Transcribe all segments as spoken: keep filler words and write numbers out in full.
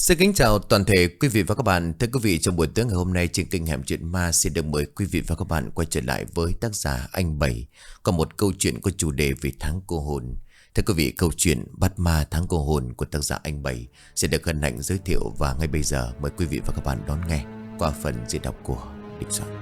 Xin kính chào toàn thể quý vị và các bạn. Thưa quý vị, trong buổi tối ngày hôm nay trên kênh Hẻm Chuyện Ma xin được mời quý vị và các bạn quay trở lại với tác giả Anh Bảy, có một câu chuyện có chủ đề về tháng cô hồn. Thưa quý vị, câu chuyện Bắt Ma Tháng Cô Hồn của tác giả Anh Bảy sẽ được hân hạnh giới thiệu, và ngay bây giờ mời quý vị và các bạn đón nghe qua phần diễn đọc của Đình Soạn.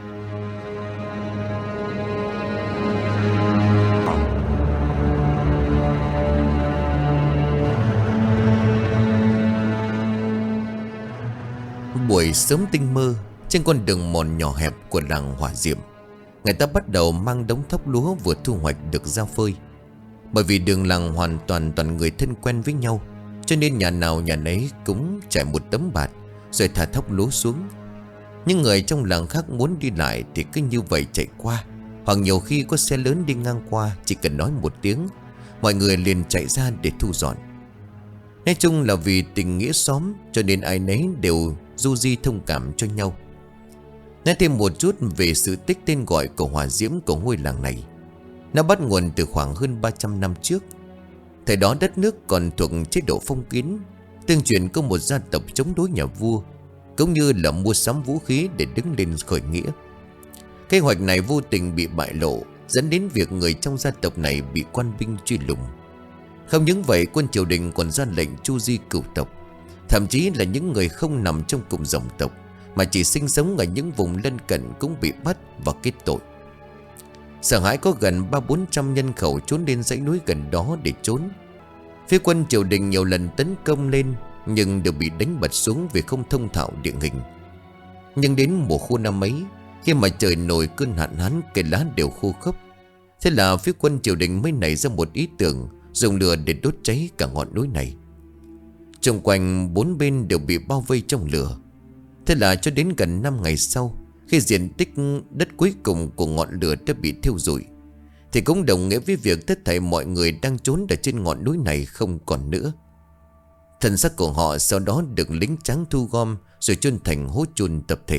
Buổi sớm tinh mơ, trên con đường mòn nhỏ hẹp của làng Hỏa Diệm, người ta bắt đầu mang đống thóc lúa vừa thu hoạch được ra phơi. Bởi vì đường làng hoàn toàn toàn người thân quen với nhau, cho nên nhà nào nhà nấy cũng trải một tấm bạt rồi thả thóc lúa xuống. Những người trong làng khác muốn đi lại thì cứ như vậy chạy qua, hoặc nhiều khi có xe lớn đi ngang qua, chỉ cần nói một tiếng, mọi người liền chạy ra để thu dọn. Nói chung là vì tình nghĩa xóm, cho nên ai nấy đều du di thông cảm cho nhau. Nói thêm một chút về sự tích tên gọi của hỏa diễm của ngôi làng này. Nó bắt nguồn từ khoảng hơn ba trăm năm trước. Thời đó đất nước còn thuộc chế độ phong kiến, tương truyền có một gia tộc chống đối nhà vua, cũng như là mua sắm vũ khí để đứng lên khởi nghĩa. Kế hoạch này vô tình bị bại lộ, dẫn đến việc người trong gia tộc này bị quan binh truy lùng. Không những vậy, quân triều đình còn ra lệnh chu di cửu tộc, thậm chí là những người không nằm trong cùng dòng tộc mà chỉ sinh sống ở những vùng lân cận cũng bị bắt và kết tội. Sợ hãi, có gần ba bốn trăm nhân khẩu trốn lên dãy núi gần đó để trốn. Phía quân triều đình nhiều lần tấn công lên, nhưng đều bị đánh bật xuống vì không thông thạo địa hình. Nhưng đến mùa khô năm ấy, khi mà trời nổi cơn hạn hán, cây lá đều khô khốc, thế là phía quân triều đình mới nảy ra một ý tưởng dùng lửa để đốt cháy cả ngọn núi này. Xung quanh bốn bên đều bị bao vây trong lửa. Thế là cho đến gần năm ngày sau, khi diện tích đất cuối cùng của ngọn lửa đã bị thiêu rụi, thì cũng đồng nghĩa với việc tất thảy mọi người đang trốn ở trên ngọn núi này không còn nữa. Thân xác của họ sau đó được lính trắng thu gom rồi chôn thành hố chôn tập thể.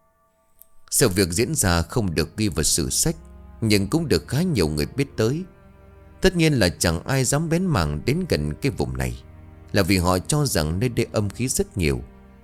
Sự việc diễn ra không được ghi vào sử sách, nhưng cũng được khá nhiều người biết tới. Tất nhiên là chẳng ai dám bén mảng đến gần cái vùng này, là vì họ cho rằng nơi đây âm khí rất nhiều.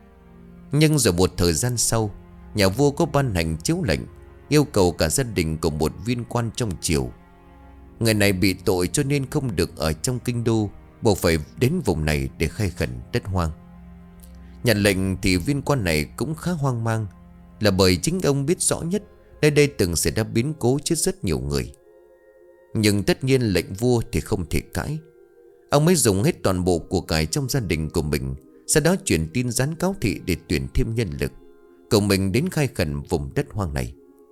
Nhưng rồi một thời gian sau, nhà vua có ban hành chiếu lệnh yêu cầu cả gia đình của một viên quan trong triều. Người này bị tội cho nên không được ở trong kinh đô, buộc phải đến vùng này để khai khẩn đất hoang. Nhận lệnh thì viên quan này cũng khá hoang mang, là bởi chính ông biết rõ nhất nơi đây từng xảy ra biến cố chết rất nhiều người. Nhưng tất nhiên lệnh vua thì không thể cãi. Ông mới dùng hết toàn bộ của cải trong gia đình của mình, sau đó truyền tin gián cáo thị để tuyển thêm nhân lực cùng mình đến khai khẩn vùng đất hoang này.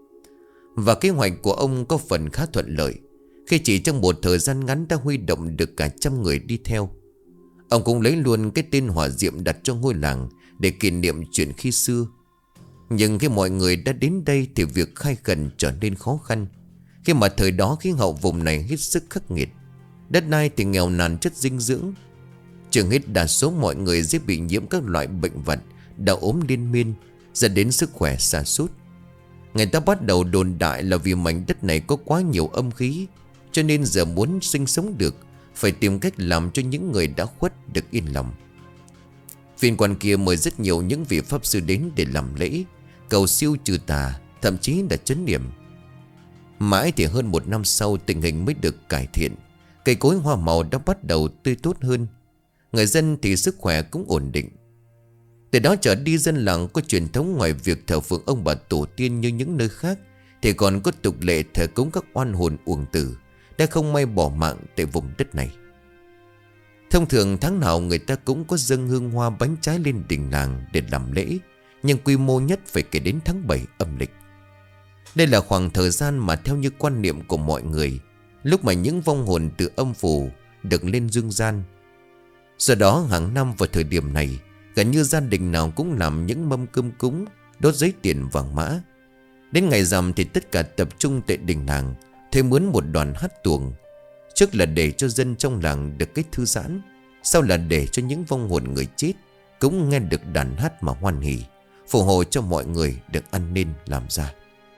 Và kế hoạch của ông có phần khá thuận lợi, khi chỉ trong một thời gian ngắn đã huy động được cả trăm người đi theo. Ông cũng lấy luôn cái tên Hỏa Diệm đặt cho ngôi làng để kỷ niệm chuyện khi xưa. Nhưng khi mọi người đã đến đây thì việc khai khẩn trở nên khó khăn, khi mà thời đó khí hậu vùng này hết sức khắc nghiệt. Đất đai thì nghèo nàn chất dinh dưỡng, chừng hết đa số mọi người dễ bị nhiễm các loại bệnh vật, đau ốm liên miên, dẫn đến sức khỏe sa sút. Người ta bắt đầu đồn đại là vì mảnh đất này có quá nhiều âm khí, cho nên giờ muốn sinh sống được phải tìm cách làm cho những người đã khuất được yên lòng. Viên quan kia mời rất nhiều những vị pháp sư đến để làm lễ, cầu siêu trừ tà, thậm chí là trấn niệm. Mãi thì hơn một năm sau, tình hình mới được cải thiện. Cây cối hoa màu đã bắt đầu tươi tốt hơn, người dân thì sức khỏe cũng ổn định. Từ đó trở đi, dân làng có truyền thống ngoài việc thờ phượng ông bà tổ tiên như những nơi khác, thì còn có tục lệ thờ cúng các oan hồn uổng tử đã không may bỏ mạng tại vùng đất này. Thông thường tháng nào người ta cũng có dâng hương hoa bánh trái lên đình làng để làm lễ, nhưng quy mô nhất phải kể đến tháng bảy âm lịch. Đây là khoảng thời gian mà theo như quan niệm của mọi người, lúc mà những vong hồn từ âm phủ được lên dương gian. Do đó hàng năm vào thời điểm này, gần như gia đình nào cũng làm những mâm cơm cúng, đốt giấy tiền vàng mã. Đến ngày rằm thì tất cả tập trung tại đình làng, thuê mướn một đoàn hát tuồng. Trước là để cho dân trong làng được cái thư giãn, sau là để cho những vong hồn người chết cũng nghe được đàn hát mà hoan hỉ, phù hộ cho mọi người được ăn nên làm ra.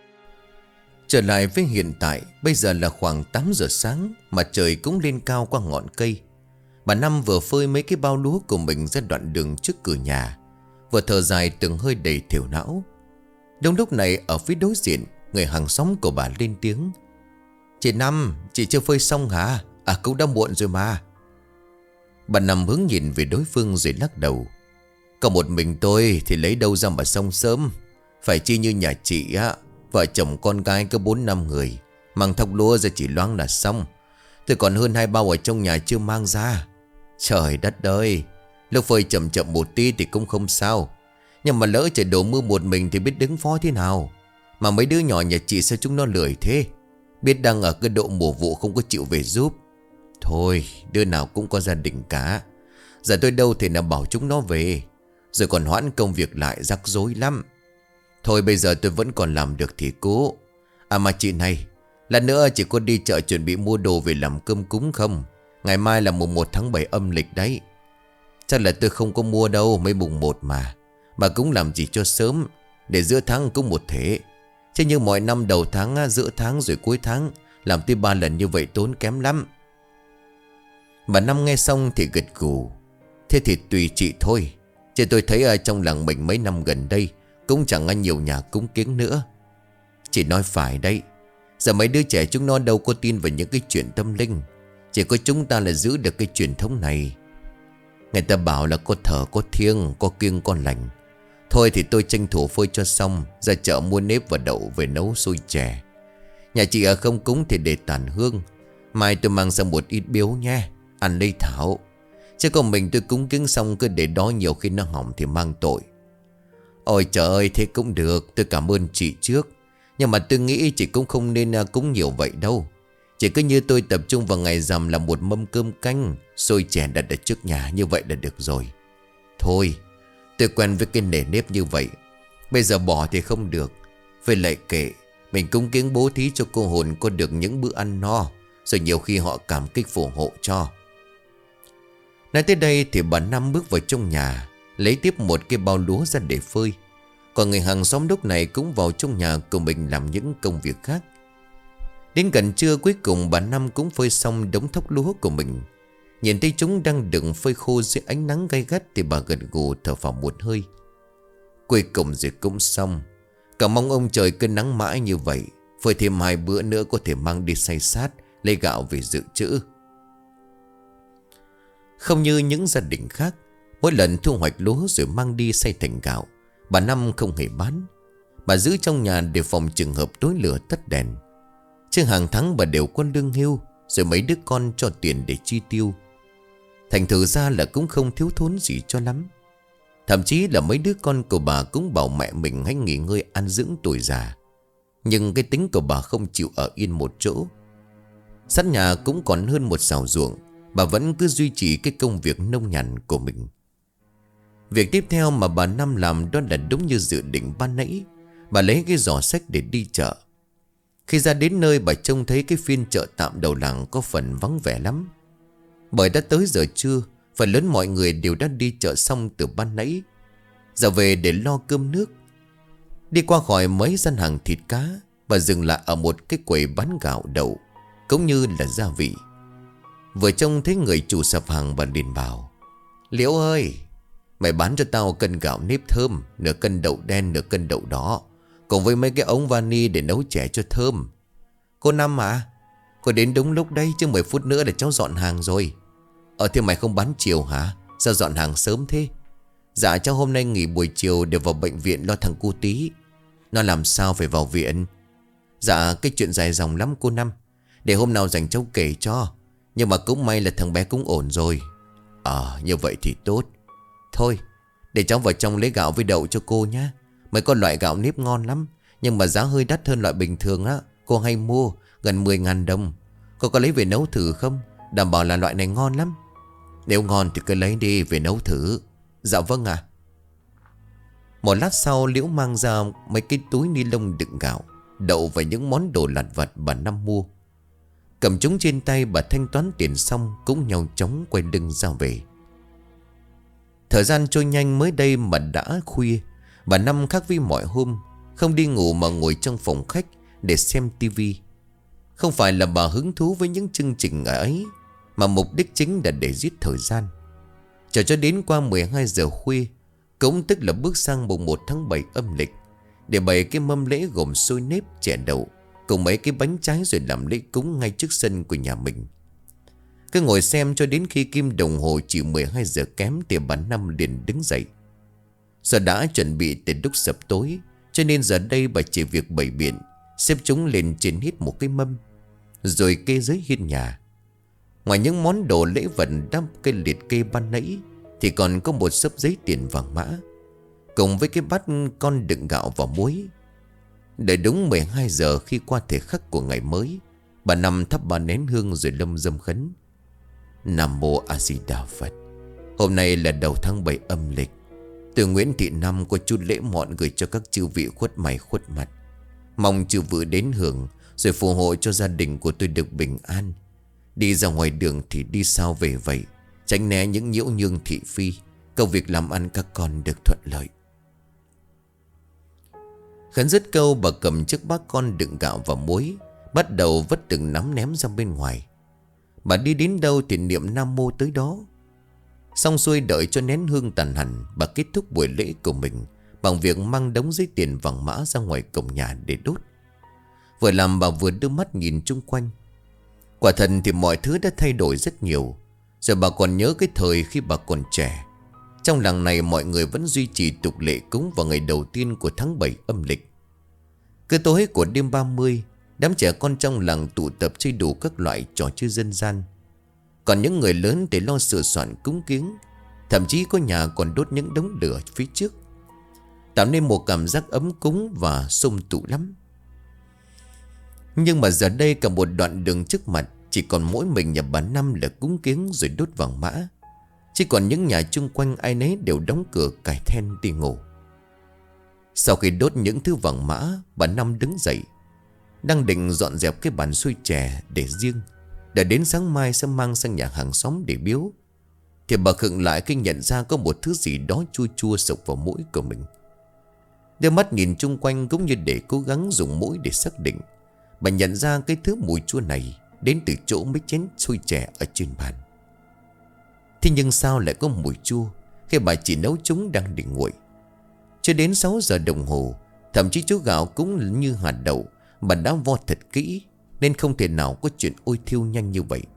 Trở lại với hiện tại, bây giờ là khoảng tám giờ sáng mà trời cũng lên cao qua ngọn cây. Bà Năm vừa phơi mấy cái bao lúa của mình ra đoạn đường trước cửa nhà, vừa thở dài từng hơi đầy thiểu não. Đúng lúc này ở phía đối diện, người hàng xóm của bà lên tiếng: "Chị Năm, chị chưa phơi xong hả? À cũng đã muộn rồi mà." Bà Năm hướng nhìn về đối phương rồi lắc đầu: "Có một mình tôi thì lấy đâu ra mà xong sớm. Phải chi như nhà chị á, vợ chồng con gái có bốn năm người, mang thóc lúa ra chỉ loáng là xong. Tôi còn hơn hai bao ở trong nhà chưa mang ra. Trời đất ơi, lúc phơi chậm chậm một tí thì cũng không sao, nhưng mà lỡ trời đổ mưa một mình thì biết đứng phó thế nào. Mà mấy đứa nhỏ nhà chị sao chúng nó lười thế, biết đang ở cái độ mùa vụ không có chịu về giúp. Thôi đứa nào cũng có gia đình cả, giờ tôi đâu thể nào bảo chúng nó về, rồi còn hoãn công việc lại rắc rối lắm. Thôi bây giờ tôi vẫn còn làm được thì cố. À mà chị này, lát nữa chị có đi chợ chuẩn bị mua đồ về làm cơm cúng không? Ngày mai là mùng một tháng bảy âm lịch đấy." "Chắc là tôi không có mua đâu, mấy mùng một mà. Mà cũng làm gì cho sớm, để giữa tháng cũng một thế. Chứ như mọi năm đầu tháng, giữa tháng rồi cuối tháng, làm tới ba lần như vậy tốn kém lắm." Bà Năm nghe xong thì gật gù: "Thế thì tùy chị thôi. Chứ tôi thấy ở trong làng mình mấy năm gần đây cũng chẳng có nhiều nhà cúng kiến nữa." "Chị nói phải đấy. Giờ mấy đứa trẻ chúng nó đâu có tin vào những cái chuyện tâm linh. Chỉ có chúng ta là giữ được cái truyền thống này. Người ta bảo là có thờ có thiêng, có kiêng có lành. Thôi thì tôi tranh thủ phơi cho xong, ra chợ mua nếp và đậu về nấu xôi chè. Nhà chị ở không cúng thì để tàn hương. Mai tôi mang sang một ít biếu nha, ăn lấy thảo. Chứ còn mình tôi cúng kiến xong cứ để đó, nhiều khi nó hỏng thì mang tội." "Ôi trời ơi, thế cũng được, tôi cảm ơn chị trước. Nhưng mà tôi nghĩ chị cũng không nên cúng nhiều vậy đâu. Chỉ cứ như tôi tập trung vào ngày rằm là một mâm cơm canh, xôi chè đặt ở trước nhà, như vậy là được rồi. Thôi, tôi quen với cái nề nếp như vậy, bây giờ bỏ thì không được. Với lại kệ, mình cúng kiến bố thí cho cô hồn có được những bữa ăn no, rồi nhiều khi họ cảm kích phù hộ cho." Nói tới đây thì bà Năm bước vào trong nhà, lấy tiếp một cái bao lúa ra để phơi. Còn người hàng xóm lúc này cũng vào trong nhà cùng mình làm những công việc khác. Đến gần trưa cuối cùng bà Năm cũng phơi xong đống thóc lúa của mình. Nhìn thấy chúng đang đựng phơi khô dưới ánh nắng gay gắt thì bà gật gù thở phào một hơi. Cuối cùng rồi cũng xong. Cả mong ông trời cứ nắng mãi như vậy, phơi thêm hai bữa nữa có thể mang đi xay sát, lấy gạo về dự trữ. Không như những gia đình khác, mỗi lần thu hoạch lúa rồi mang đi xay thành gạo, bà Năm không hề bán. Bà giữ trong nhà để phòng trường hợp tối lửa tắt đèn. Chứ hàng tháng bà đều có lương hưu, rồi mấy đứa con cho tiền để chi tiêu. Thành thử ra là cũng không thiếu thốn gì cho lắm. Thậm chí là mấy đứa con của bà cũng bảo mẹ mình hãy nghỉ ngơi ăn dưỡng tuổi già. Nhưng cái tính của bà không chịu ở yên một chỗ. Sát nhà cũng còn hơn một xào ruộng, bà vẫn cứ duy trì cái công việc nông nhàn của mình. Việc tiếp theo mà bà Năm làm đó là đúng như dự định ban nãy. Bà lấy cái giỏ xách để đi chợ. Khi ra đến nơi bà trông thấy cái phiên chợ tạm đầu làng có phần vắng vẻ lắm. Bởi đã tới giờ trưa, phần lớn mọi người đều đã đi chợ xong từ ban nãy, giờ về để lo cơm nước. Đi qua khỏi mấy gian hàng thịt cá, bà dừng lại ở một cái quầy bán gạo đậu cũng như là gia vị. Vừa trông thấy người chủ sạp hàng bà liền bảo: "Liễu ơi, mày bán cho tao cân gạo nếp thơm, nửa cân đậu đen, nửa cân đậu đỏ, cùng với mấy cái ống vani để nấu chè cho thơm." "Cô Năm à, cô đến đúng lúc đây, chứ mười phút nữa là cháu dọn hàng rồi." "Ờ thế mày không bán chiều hả? Sao dọn hàng sớm thế?" "Dạ cháu hôm nay nghỉ buổi chiều để vào bệnh viện lo thằng cu tí." "Nó làm sao phải vào viện?" "Dạ cái chuyện dài dòng lắm cô Năm, để hôm nào rảnh cháu kể cho. Nhưng mà cũng may là thằng bé cũng ổn rồi." "Ờ như vậy thì tốt. Thôi để cháu vào trong lấy gạo với đậu cho cô nhé. Mấy con loại gạo nếp ngon lắm, nhưng mà giá hơi đắt hơn loại bình thường á. Cô hay mua gần mười ngàn đồng. Cô có lấy về nấu thử không? Đảm bảo là loại này ngon lắm." "Nếu ngon thì cứ lấy đi về nấu thử." "Dạ vâng ạ." Một lát sau Liễu mang ra mấy cái túi ni lông đựng gạo, đậu và những món đồ lặt vặt bà Năm mua. Cầm chúng trên tay bà thanh toán tiền xong cũng nhau chóng quay lưng ra về. Thời gian trôi nhanh, mới đây mà đã khuya. Bà Năm khác với mọi hôm, không đi ngủ mà ngồi trong phòng khách để xem tivi. Không phải là bà hứng thú với những chương trình ấy, mà mục đích chính là để giết thời gian. Chờ cho đến qua mười hai giờ khuya, cũng tức là bước sang mùng một tháng bảy âm lịch, để bày cái mâm lễ gồm xôi nếp, chè đậu cùng mấy cái bánh trái rồi làm lễ cúng ngay trước sân của nhà mình. Cứ ngồi xem cho đến khi kim đồng hồ chỉ mười hai giờ kém thì bà Năm liền đứng dậy. Giờ đã chuẩn bị từ lúc sập tối, cho nên giờ đây bà chỉ việc bày biện, xếp chúng lên trên hết một cái mâm, rồi kê dưới hiên nhà. Ngoài những món đồ lễ vật đắp cây liệt kê ban nãy, thì còn có một xấp giấy tiền vàng mã, cùng với cái bát con đựng gạo và muối. Đợi đúng mười hai giờ khi qua thời khắc của ngày mới, bà Năm thắp ba nén hương rồi lâm dâm khấn: Nam Mô A Di Đà Phật. Hôm nay là đầu tháng bảy âm lịch. Từ Nguyễn Thị Năm có chút lễ mọn gửi cho các chư vị khuất mày khuất mặt. Mong chư vị đến hưởng, rồi phù hộ cho gia đình của tôi được bình an. Đi ra ngoài đường thì đi sao về vậy, tránh né những nhiễu nhương thị phi. Công việc làm ăn các con được thuận lợi. Khấn dứt câu, bà cầm chiếc bát con đựng gạo và muối, bắt đầu vất từng nắm ném ra bên ngoài. Bà đi đến đâu thì niệm Nam Mô tới đó. Xong xuôi đợi cho nén hương tàn hẳn, bà kết thúc buổi lễ của mình bằng việc mang đống giấy tiền vàng mã ra ngoài cổng nhà để đốt. Vừa làm bà vừa đưa mắt nhìn chung quanh. Quả thật thì mọi thứ đã thay đổi rất nhiều. Giờ bà còn nhớ cái thời khi bà còn trẻ. Trong làng này mọi người vẫn duy trì tục lệ cúng vào ngày đầu tiên của tháng bảy âm lịch. Cứ tối của đêm ba mươi, đám trẻ con trong làng tụ tập chơi đủ các loại trò chơi dân gian. Còn những người lớn thì lo sửa soạn cúng kiếng. Thậm chí có nhà còn đốt những đống lửa phía trước, tạo nên một cảm giác ấm cúng và sum tụ lắm. Nhưng mà giờ đây cả một đoạn đường trước mặt chỉ còn mỗi mình nhà bà Năm là cúng kiếng rồi đốt vàng mã. Chỉ còn những nhà chung quanh ai nấy đều đóng cửa cài then đi ngủ. Sau khi đốt những thứ vàng mã, bà Năm đứng dậy, đang định dọn dẹp cái bàn xôi chè để riêng, để đến sáng mai sẽ mang sang nhà hàng xóm để biếu. Thì bà khựng lại khi nhận ra có một thứ gì đó chua chua sộc vào mũi của mình. Đưa mắt nhìn chung quanh cũng như để cố gắng dùng mũi để xác định. Bà nhận ra cái thứ mùi chua này đến từ chỗ mấy chén xôi chè ở trên bàn. Thế nhưng sao lại có mùi chua khi bà chỉ nấu chúng đang để nguội? Cho đến sáu giờ đồng hồ, thậm chí chú gạo cũng như hạt đậu, bà đã vo thật kỹ, nên không thể nào có chuyện ôi thiêu nhanh như vậy.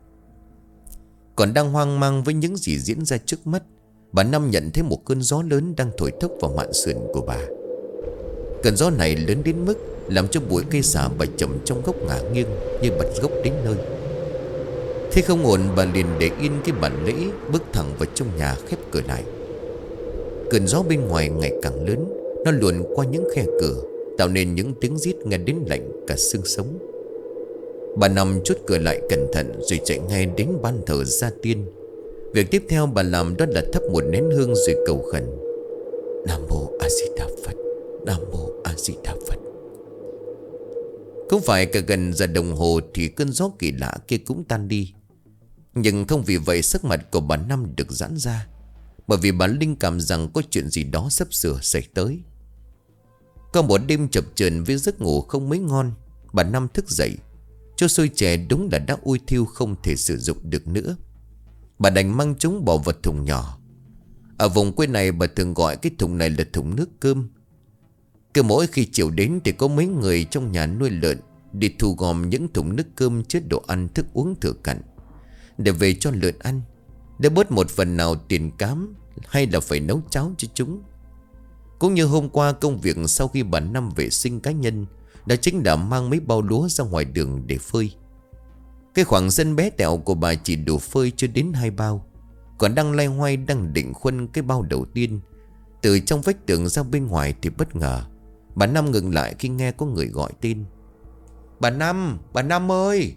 Còn đang hoang mang với những gì diễn ra trước mắt, bà Năm nhận thấy một cơn gió lớn đang thổi thốc vào mạn sườn của bà. Cơn gió này lớn đến mức làm cho bụi cây xả bà chầm trong gốc ngả nghiêng như bật gốc đến nơi. Thế không ổn, bà liền để yên cái bàn lễ, bước thẳng vào trong nhà khép cửa lại. Cơn gió bên ngoài ngày càng lớn, nó luồn qua những khe cửa, tạo nên những tiếng rít nghe đến lạnh cả xương sống. Bà Năm chốt cửa lại cẩn thận rồi chạy ngay đến ban thờ gia tiên. Việc tiếp theo bà làm đó là thắp một nén hương rồi cầu khẩn: Nam Mô A Di Đà Phật, Nam Mô A Di Đà Phật. Không phải cả gần giờ đồng hồ thì cơn gió kỳ lạ kia cũng tan đi. Nhưng không vì vậy sắc mặt của bà Năm được giãn ra, bởi vì bà linh cảm rằng có chuyện gì đó sắp sửa xảy tới. Có một đêm chập chờn với giấc ngủ không mấy ngon, bà Năm thức dậy. Chỗ xôi chè đúng là đã ôi thiêu không thể sử dụng được nữa. Bà đành mang chúng bỏ vào thùng nhỏ. Ở vùng quê này bà thường gọi cái thùng này là thùng nước cơm. Cứ mỗi khi chiều đến thì có mấy người trong nhà nuôi lợn đi thu gom những thùng nước cơm chứa đồ ăn thức uống thừa cặn để về cho lợn ăn, để bớt một phần nào tiền cám hay là phải nấu cháo cho chúng. Cũng như hôm qua, công việc sau khi bà Năm vệ sinh cá nhân đó chính là mang mấy bao lúa ra ngoài đường để phơi. Cái khoảng sân bé tẹo của bà chỉ đủ phơi chưa đến hai bao. Còn đang loay hoay đang định khuân cái bao đầu tiên, từ trong vách tường ra bên ngoài thì bất ngờ bà Năm ngừng lại khi nghe có người gọi tên: Bà Năm, bà Năm ơi!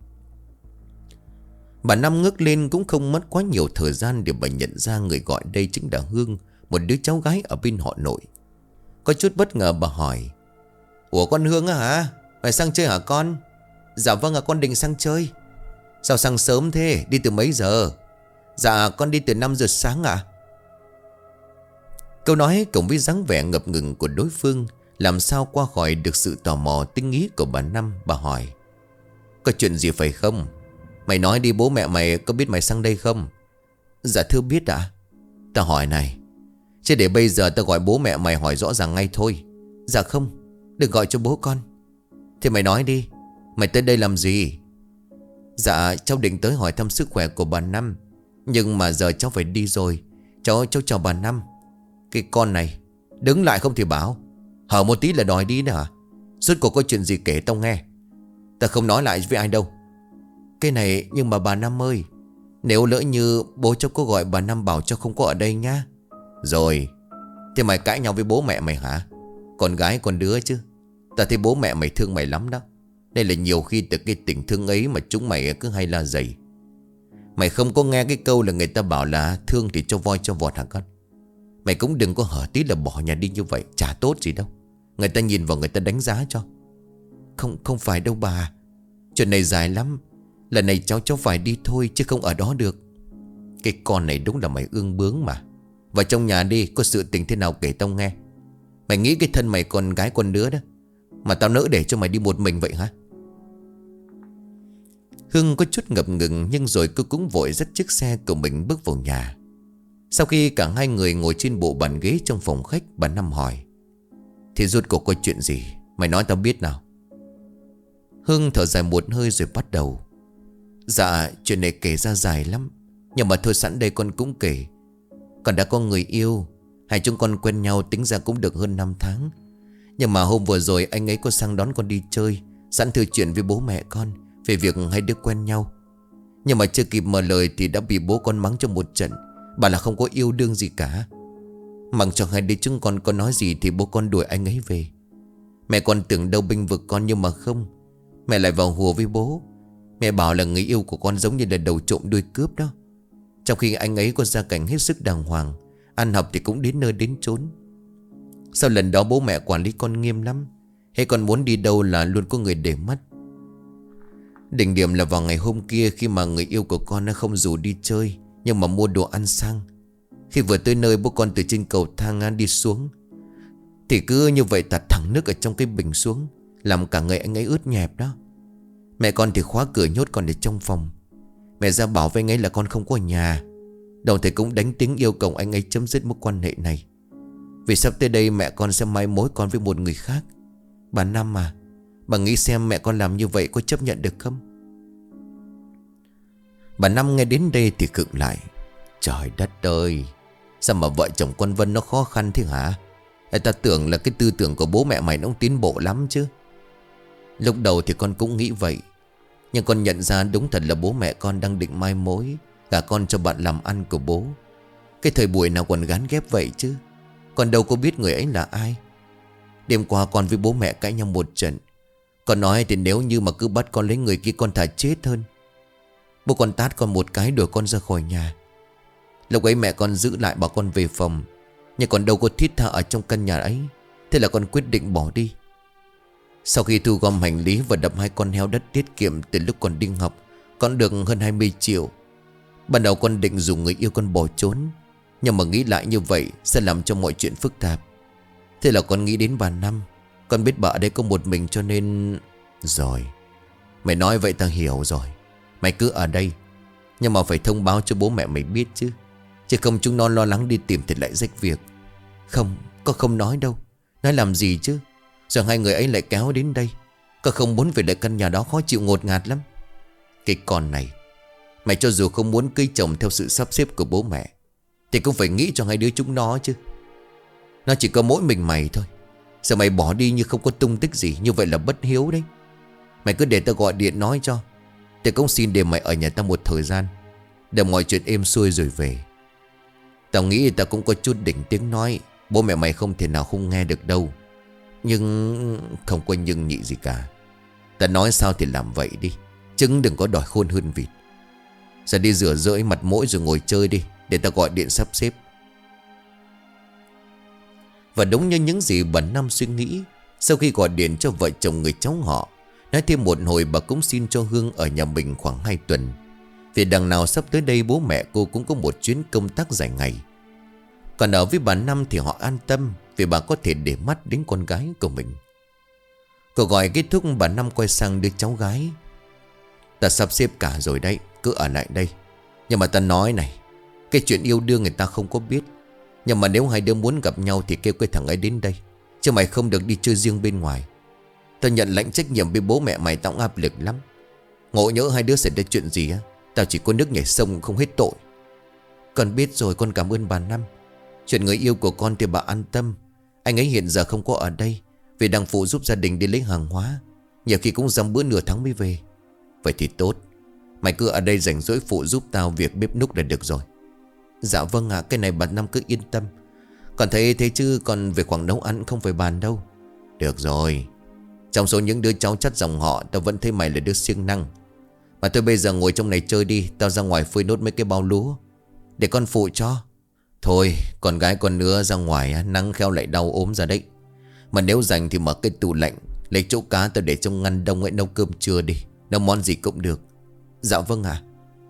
Bà Năm ngước lên, cũng không mất quá nhiều thời gian để bà nhận ra người gọi đây chính là Hương, một đứa cháu gái ở bên họ nội. Có chút bất ngờ bà hỏi: Ủa con Hương á hả? Phải sang chơi hả con? Dạ vâng ạ, con định sang chơi. Sao sang sớm thế? Đi từ mấy giờ? Dạ con đi từ năm giờ sáng ạ. Câu nói cộng với dáng vẻ ngập ngừng của đối phương làm sao qua khỏi được sự tò mò tinh ý của bà Năm. Bà hỏi: Có chuyện gì phải không? Mày nói đi, bố mẹ mày có biết mày sang đây không? Dạ thưa biết ạ. Tao hỏi này, chứ để bây giờ tao gọi bố mẹ mày hỏi rõ ràng ngay thôi. Dạ không, đừng gọi cho bố con. Thì mày nói đi, mày tới đây làm gì? Dạ cháu định tới hỏi thăm sức khỏe của bà Năm, nhưng mà giờ cháu phải đi rồi. Cháu cháu chào bà Năm. Cái con này, đứng lại không thì bảo. Hở một tí là đòi đi nữa hả? Rốt cuộc có chuyện gì kể tao nghe. Ta không nói lại với ai đâu. Cái này nhưng mà bà Năm ơi, nếu lỡ như bố cháu có gọi bà Năm bảo cháu không có ở đây nhá. Rồi, thì mày cãi nhau với bố mẹ mày hả? Con gái con đứa chứ. Ta thấy bố mẹ mày thương mày lắm đó. Đây là nhiều khi từ cái tình thương ấy mà chúng mày cứ hay la dày. Mày không có nghe cái câu là người ta bảo là thương thì cho voi cho vọt hả con? Mày cũng đừng có hở tí là bỏ nhà đi như vậy, chả tốt gì đâu. Người ta nhìn vào người ta đánh giá cho. Không không phải đâu bà. Chuyện này dài lắm. Lần này cháu cháu phải đi thôi chứ không ở đó được. Cái con này đúng là mày ương bướng mà. Vào trong nhà đi, có sự tình thế nào kể tao nghe. Mày nghĩ cái thân mày con gái con đứa đó mà tao nỡ để cho mày đi một mình vậy hả? Hưng có chút ngập ngừng, nhưng rồi cô cũng vội dắt chiếc xe của mình bước vào nhà. Sau khi cả hai người ngồi trên bộ bàn ghế trong phòng khách, bà Năm hỏi: Thì rốt cuộc có chuyện gì? Mày nói tao biết nào. Hưng thở dài một hơi rồi bắt đầu: Dạ chuyện này kể ra dài lắm, nhưng mà thôi sẵn đây con cũng kể. Con đã có người yêu. Hai chúng con quen nhau tính ra cũng được hơn năm tháng. Nhưng mà hôm vừa rồi anh ấy có sang đón con đi chơi, sẵn thư chuyện với bố mẹ con về việc hai đứa quen nhau. Nhưng mà chưa kịp mở lời thì đã bị bố con mắng cho một trận, bảo là không có yêu đương gì cả. Mặc cho hai đứa chúng con có nói gì thì bố con đuổi anh ấy về. Mẹ con tưởng đâu bênh vực con, nhưng mà không. Mẹ lại vào hùa với bố. Mẹ bảo là người yêu của con giống như là đầu trộm đuôi cướp đó. Trong khi anh ấy có gia cảnh hết sức đàng hoàng, ăn học thì cũng đến nơi đến chốn. Sau lần đó bố mẹ quản lý con nghiêm lắm. Hay con muốn đi đâu là luôn có người để mắt. Đỉnh điểm là vào ngày hôm kia, khi mà người yêu của con nó không rủ đi chơi, nhưng mà mua đồ ăn sang. Khi vừa tới nơi, bố con từ trên cầu thang đi xuống, thì cứ như vậy tạt thẳng nước ở trong cái bình xuống, làm cả người anh ấy ướt nhẹp đó. Mẹ con thì khóa cửa nhốt con ở trong phòng. Mẹ ra bảo với anh ấy là con không có ở nhà. Đồng thời cũng đánh tiếng yêu cầu anh ấy chấm dứt mối quan hệ này, vì sắp tới đây mẹ con sẽ mai mối con với một người khác. Bà Năm à, bà nghĩ xem mẹ con làm như vậy có chấp nhận được không? Bà Năm nghe đến đây thì khựng lại. Trời đất ơi, sao mà vợ chồng con Vân nó khó khăn thế hả? Người ta tưởng là cái tư tưởng của bố mẹ mày nó cũng tiến bộ lắm chứ. Lúc đầu thì con cũng nghĩ vậy, nhưng con nhận ra đúng thật là bố mẹ con đang định mai mối gả con cho bạn làm ăn của bố. Cái thời buổi nào còn gán ghép vậy chứ. Con đâu có biết người ấy là ai. Đêm qua con với bố mẹ cãi nhau một trận. Con nói thì nếu như mà cứ bắt con lấy người kia con thà chết hơn. Bố con tát con một cái đuổi con ra khỏi nhà. Lúc ấy mẹ con giữ lại bảo con về phòng, nhưng con đâu có thiết tha ở trong căn nhà ấy. Thế là con quyết định bỏ đi. Sau khi thu gom hành lý và đập hai con heo đất tiết kiệm từ lúc còn đi học, con được hơn hai mươi triệu. Ban đầu con định dùng người yêu con bỏ trốn, nhưng mà nghĩ lại như vậy sẽ làm cho mọi chuyện phức tạp. Thế là con nghĩ đến bà Năm. Con biết bà ở đây có một mình cho nên... Rồi, mày nói vậy tao hiểu rồi. Mày cứ ở đây, nhưng mà phải thông báo cho bố mẹ mày biết chứ. Chứ không chúng nó lo lắng đi tìm thì lại rách việc. Không, con không nói đâu. Nói làm gì chứ. Rồi hai người ấy lại kéo đến đây. Con không muốn về lại căn nhà đó, khó chịu ngột ngạt lắm. Cái con này, mày cho dù không muốn cưới chồng theo sự sắp xếp của bố mẹ thì cũng phải nghĩ cho hai đứa chúng nó chứ. Nó chỉ có mỗi mình mày thôi. Giờ mày bỏ đi như không có tung tích gì, như vậy là bất hiếu đấy. Mày cứ để tao gọi điện nói cho. Thì cũng xin để mày ở nhà tao một thời gian, để mọi chuyện êm xuôi rồi về. Tao nghĩ tao cũng có chút đỉnh tiếng nói. Bố mẹ mày không thể nào không nghe được đâu. Nhưng không có nhưng nhị gì cả. Tao nói sao thì làm vậy đi, trứng đừng có đòi khôn hơn vịt. Giờ đi rửa rưỡi mặt mũi rồi ngồi chơi đi, để tao gọi điện sắp xếp. Và đúng như những gì bà Năm suy nghĩ, sau khi gọi điện cho vợ chồng người cháu họ, nói thêm một hồi, bà cũng xin cho Hương ở nhà mình khoảng hai tuần. Vì đằng nào sắp tới đây bố mẹ cô cũng có một chuyến công tác dài ngày. Còn ở với bà Năm thì họ an tâm, vì bà có thể để mắt đến con gái của mình. Cuộc gọi kết thúc, bà Năm quay sang đứa cháu gái. Ta sắp xếp cả rồi đấy, cứ ở lại đây. Nhưng mà ta nói này, cái chuyện yêu đương người ta không có biết. Nhưng mà nếu hai đứa muốn gặp nhau thì kêu cái thằng ấy đến đây, chứ mày không được đi chơi riêng bên ngoài. Tao nhận lãnh trách nhiệm với bố mẹ mày, tao cũng áp lực lắm. Ngộ nhỡ hai đứa xảy ra chuyện gì á, tao chỉ có nước nhảy sông không hết tội. Con biết rồi, con cảm ơn bà Năm. Chuyện người yêu của con thì bà an tâm. Anh ấy hiện giờ không có ở đây, vì đang phụ giúp gia đình đi lấy hàng hóa. Nhiều khi cũng dăm bữa nửa tháng mới về. Vậy thì tốt, mày cứ ở đây rảnh rỗi phụ giúp tao việc bếp núc là được rồi. Dạ vâng ạ, cái này bà Năm cứ yên tâm. Còn thấy thế chứ còn về khoảng nấu ăn không phải bàn đâu. Được rồi, trong số những đứa cháu chắt dòng họ, tao vẫn thấy mày là đứa siêng năng. Mà thôi bây giờ ngồi trong này chơi đi, tao ra ngoài phơi nốt mấy cái bao lúa để con phụ cho. Thôi, con gái con nữa ra ngoài nắng kheo lại đau ốm ra đấy. Mà nếu rảnh thì mở cái tủ lạnh, lấy chỗ cá tao để trong ngăn đông ấy nấu cơm trưa đi. Nấu món gì cũng được. Dạ vâng ạ.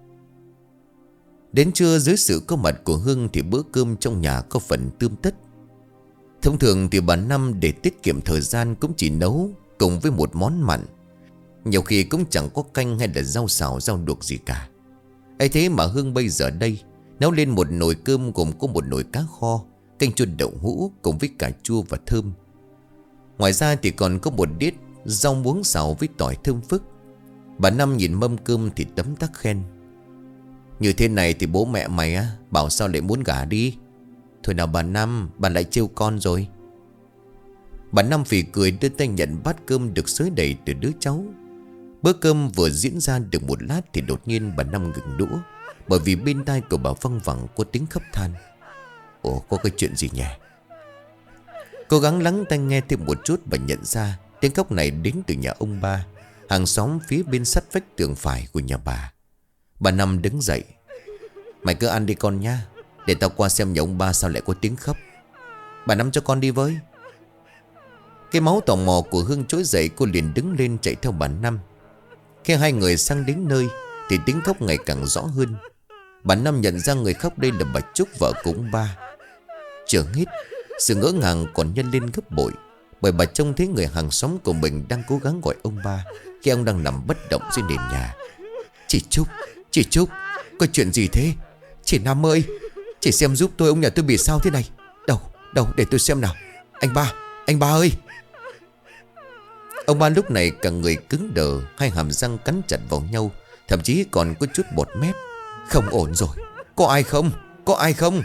Đến trưa dưới sự có mặt của Hưng thì bữa cơm trong nhà có phần tươm tất. Thông thường thì bà Năm để tiết kiệm thời gian cũng chỉ nấu cùng với một món mặn. Nhiều khi cũng chẳng có canh hay là rau xào rau luộc gì cả. ấy thế mà Hưng bây giờ đây nấu lên một nồi cơm gồm có một nồi cá kho, canh chua đậu hũ cùng với cà chua và thơm. Ngoài ra thì còn có một đĩa rau muống xào với tỏi thơm phức. Bà Năm nhìn mâm cơm thì tấm tắc khen: như thế này thì bố mẹ mày á bảo sao lại muốn gả đi. Thôi nào bà Năm, bà lại trêu con rồi. Bà Năm phì cười đưa tay nhận bát cơm được xới đầy từ đứa cháu. Bữa cơm vừa diễn ra được một lát thì đột nhiên bà Năm ngừng đũa, bởi vì bên tai của bà văng vẳng có tiếng khóc than. Ủa, có cái chuyện gì nhỉ? Cố gắng lắng tai nghe thêm một chút, bà nhận ra tiếng khóc này đến từ nhà ông ba, hàng xóm phía bên sát vách tường phải của nhà bà. Bà Năm đứng dậy: mày cứ ăn đi con nha, để tao qua xem nhà ông ba sao lại có tiếng khóc. Bà Năm cho con đi với. Cái máu tò mò của Hương trỗi dậy, cô liền đứng lên chạy theo bà Năm. Khi hai người sang đến nơi thì tiếng khóc ngày càng rõ hơn. Bà Năm nhận ra người khóc đây là bà Trúc, vợ của ông ba. Chưa hết, sự ngỡ ngàng còn nhân lên gấp bội, bởi bà trông thấy người hàng xóm của mình đang cố gắng gọi ông ba khi ông đang nằm bất động dưới nền nhà. Chị Trúc, chị Trúc, có chuyện gì thế? Chị Năm ơi, chị xem giúp tôi, ông nhà tôi bị sao thế này? Đâu, đâu, để tôi xem nào. Anh ba, anh ba ơi. Ông ba lúc này cả người cứng đờ, hai hàm răng cắn chặt vào nhau, thậm chí còn có chút bọt mép. Không ổn rồi, có ai không? Có ai không?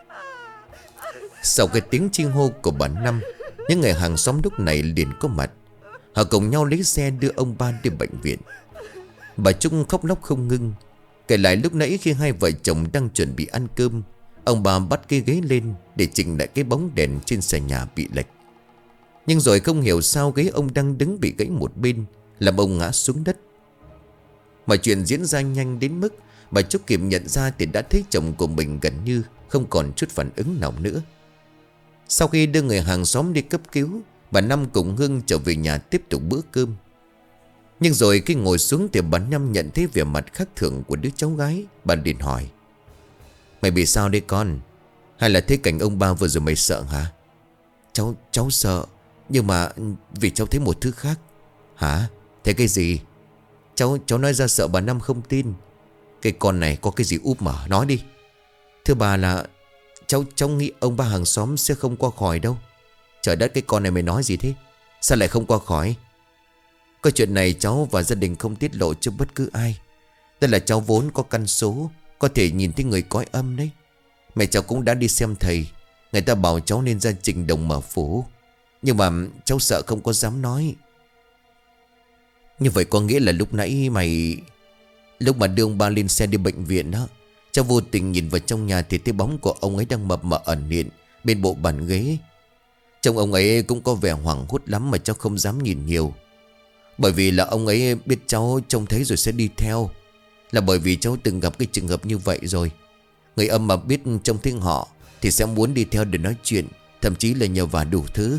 Sau cái tiếng chi hô của bà Năm, những người hàng xóm lúc này liền có mặt. Họ cùng nhau lấy xe đưa ông ba đi bệnh viện. Bà Trung khóc lóc không ngưng, kể lại lúc nãy khi hai vợ chồng đang chuẩn bị ăn cơm, ông bà bắt cái ghế lên để chỉnh lại cái bóng đèn trên sàn nhà bị lệch. Nhưng rồi không hiểu sao ghế ông đang đứng bị gãy một bên, làm ông ngã xuống đất. Mọi chuyện diễn ra nhanh đến mức bà Trúc kịp nhận ra thì đã thấy chồng của mình gần như không còn chút phản ứng nào nữa. Sau khi đưa người hàng xóm đi cấp cứu, bà Năm cùng Hưng trở về nhà tiếp tục bữa cơm. Nhưng rồi khi ngồi xuống thì bà Năm nhận thấy vẻ mặt khác thường của đứa cháu gái. Bà liền hỏi: mày bị sao đây con? Hay là thấy cảnh ông ba vừa rồi mày sợ hả? Cháu, cháu sợ, nhưng mà vì cháu thấy một thứ khác. Hả? Thấy cái gì? Cháu, cháu nói ra sợ bà Năm không tin. Cái con này có cái gì úp mở, nói đi. Thưa bà là Cháu, cháu nghĩ ông ba hàng xóm sẽ không qua khỏi đâu. Trời đất, cái con này mày nói gì thế? Sao lại không qua khỏi? Có chuyện này cháu và gia đình không tiết lộ cho bất cứ ai. Đây là cháu vốn có căn số, có thể nhìn thấy người cõi âm đấy. Mẹ cháu cũng đã đi xem thầy, người ta bảo cháu nên ra trình đồng mở phủ. Nhưng mà cháu sợ không có dám nói. Như vậy có nghĩa là lúc nãy mày... Lúc mà đưa ông ba lên xe đi bệnh viện đó, cháu vô tình nhìn vào trong nhà thì thấy bóng của ông ấy đang mập mờ ẩn hiện bên bộ bàn ghế. Trông ông ấy cũng có vẻ hoảng hốt lắm mà cháu không dám nhìn nhiều. Bởi vì là ông ấy biết cháu trông thấy rồi sẽ đi theo. Là bởi vì cháu từng gặp cái trường hợp như vậy rồi. Người âm mà biết trông thấy họ thì sẽ muốn đi theo để nói chuyện, thậm chí là nhờ vả đủ thứ.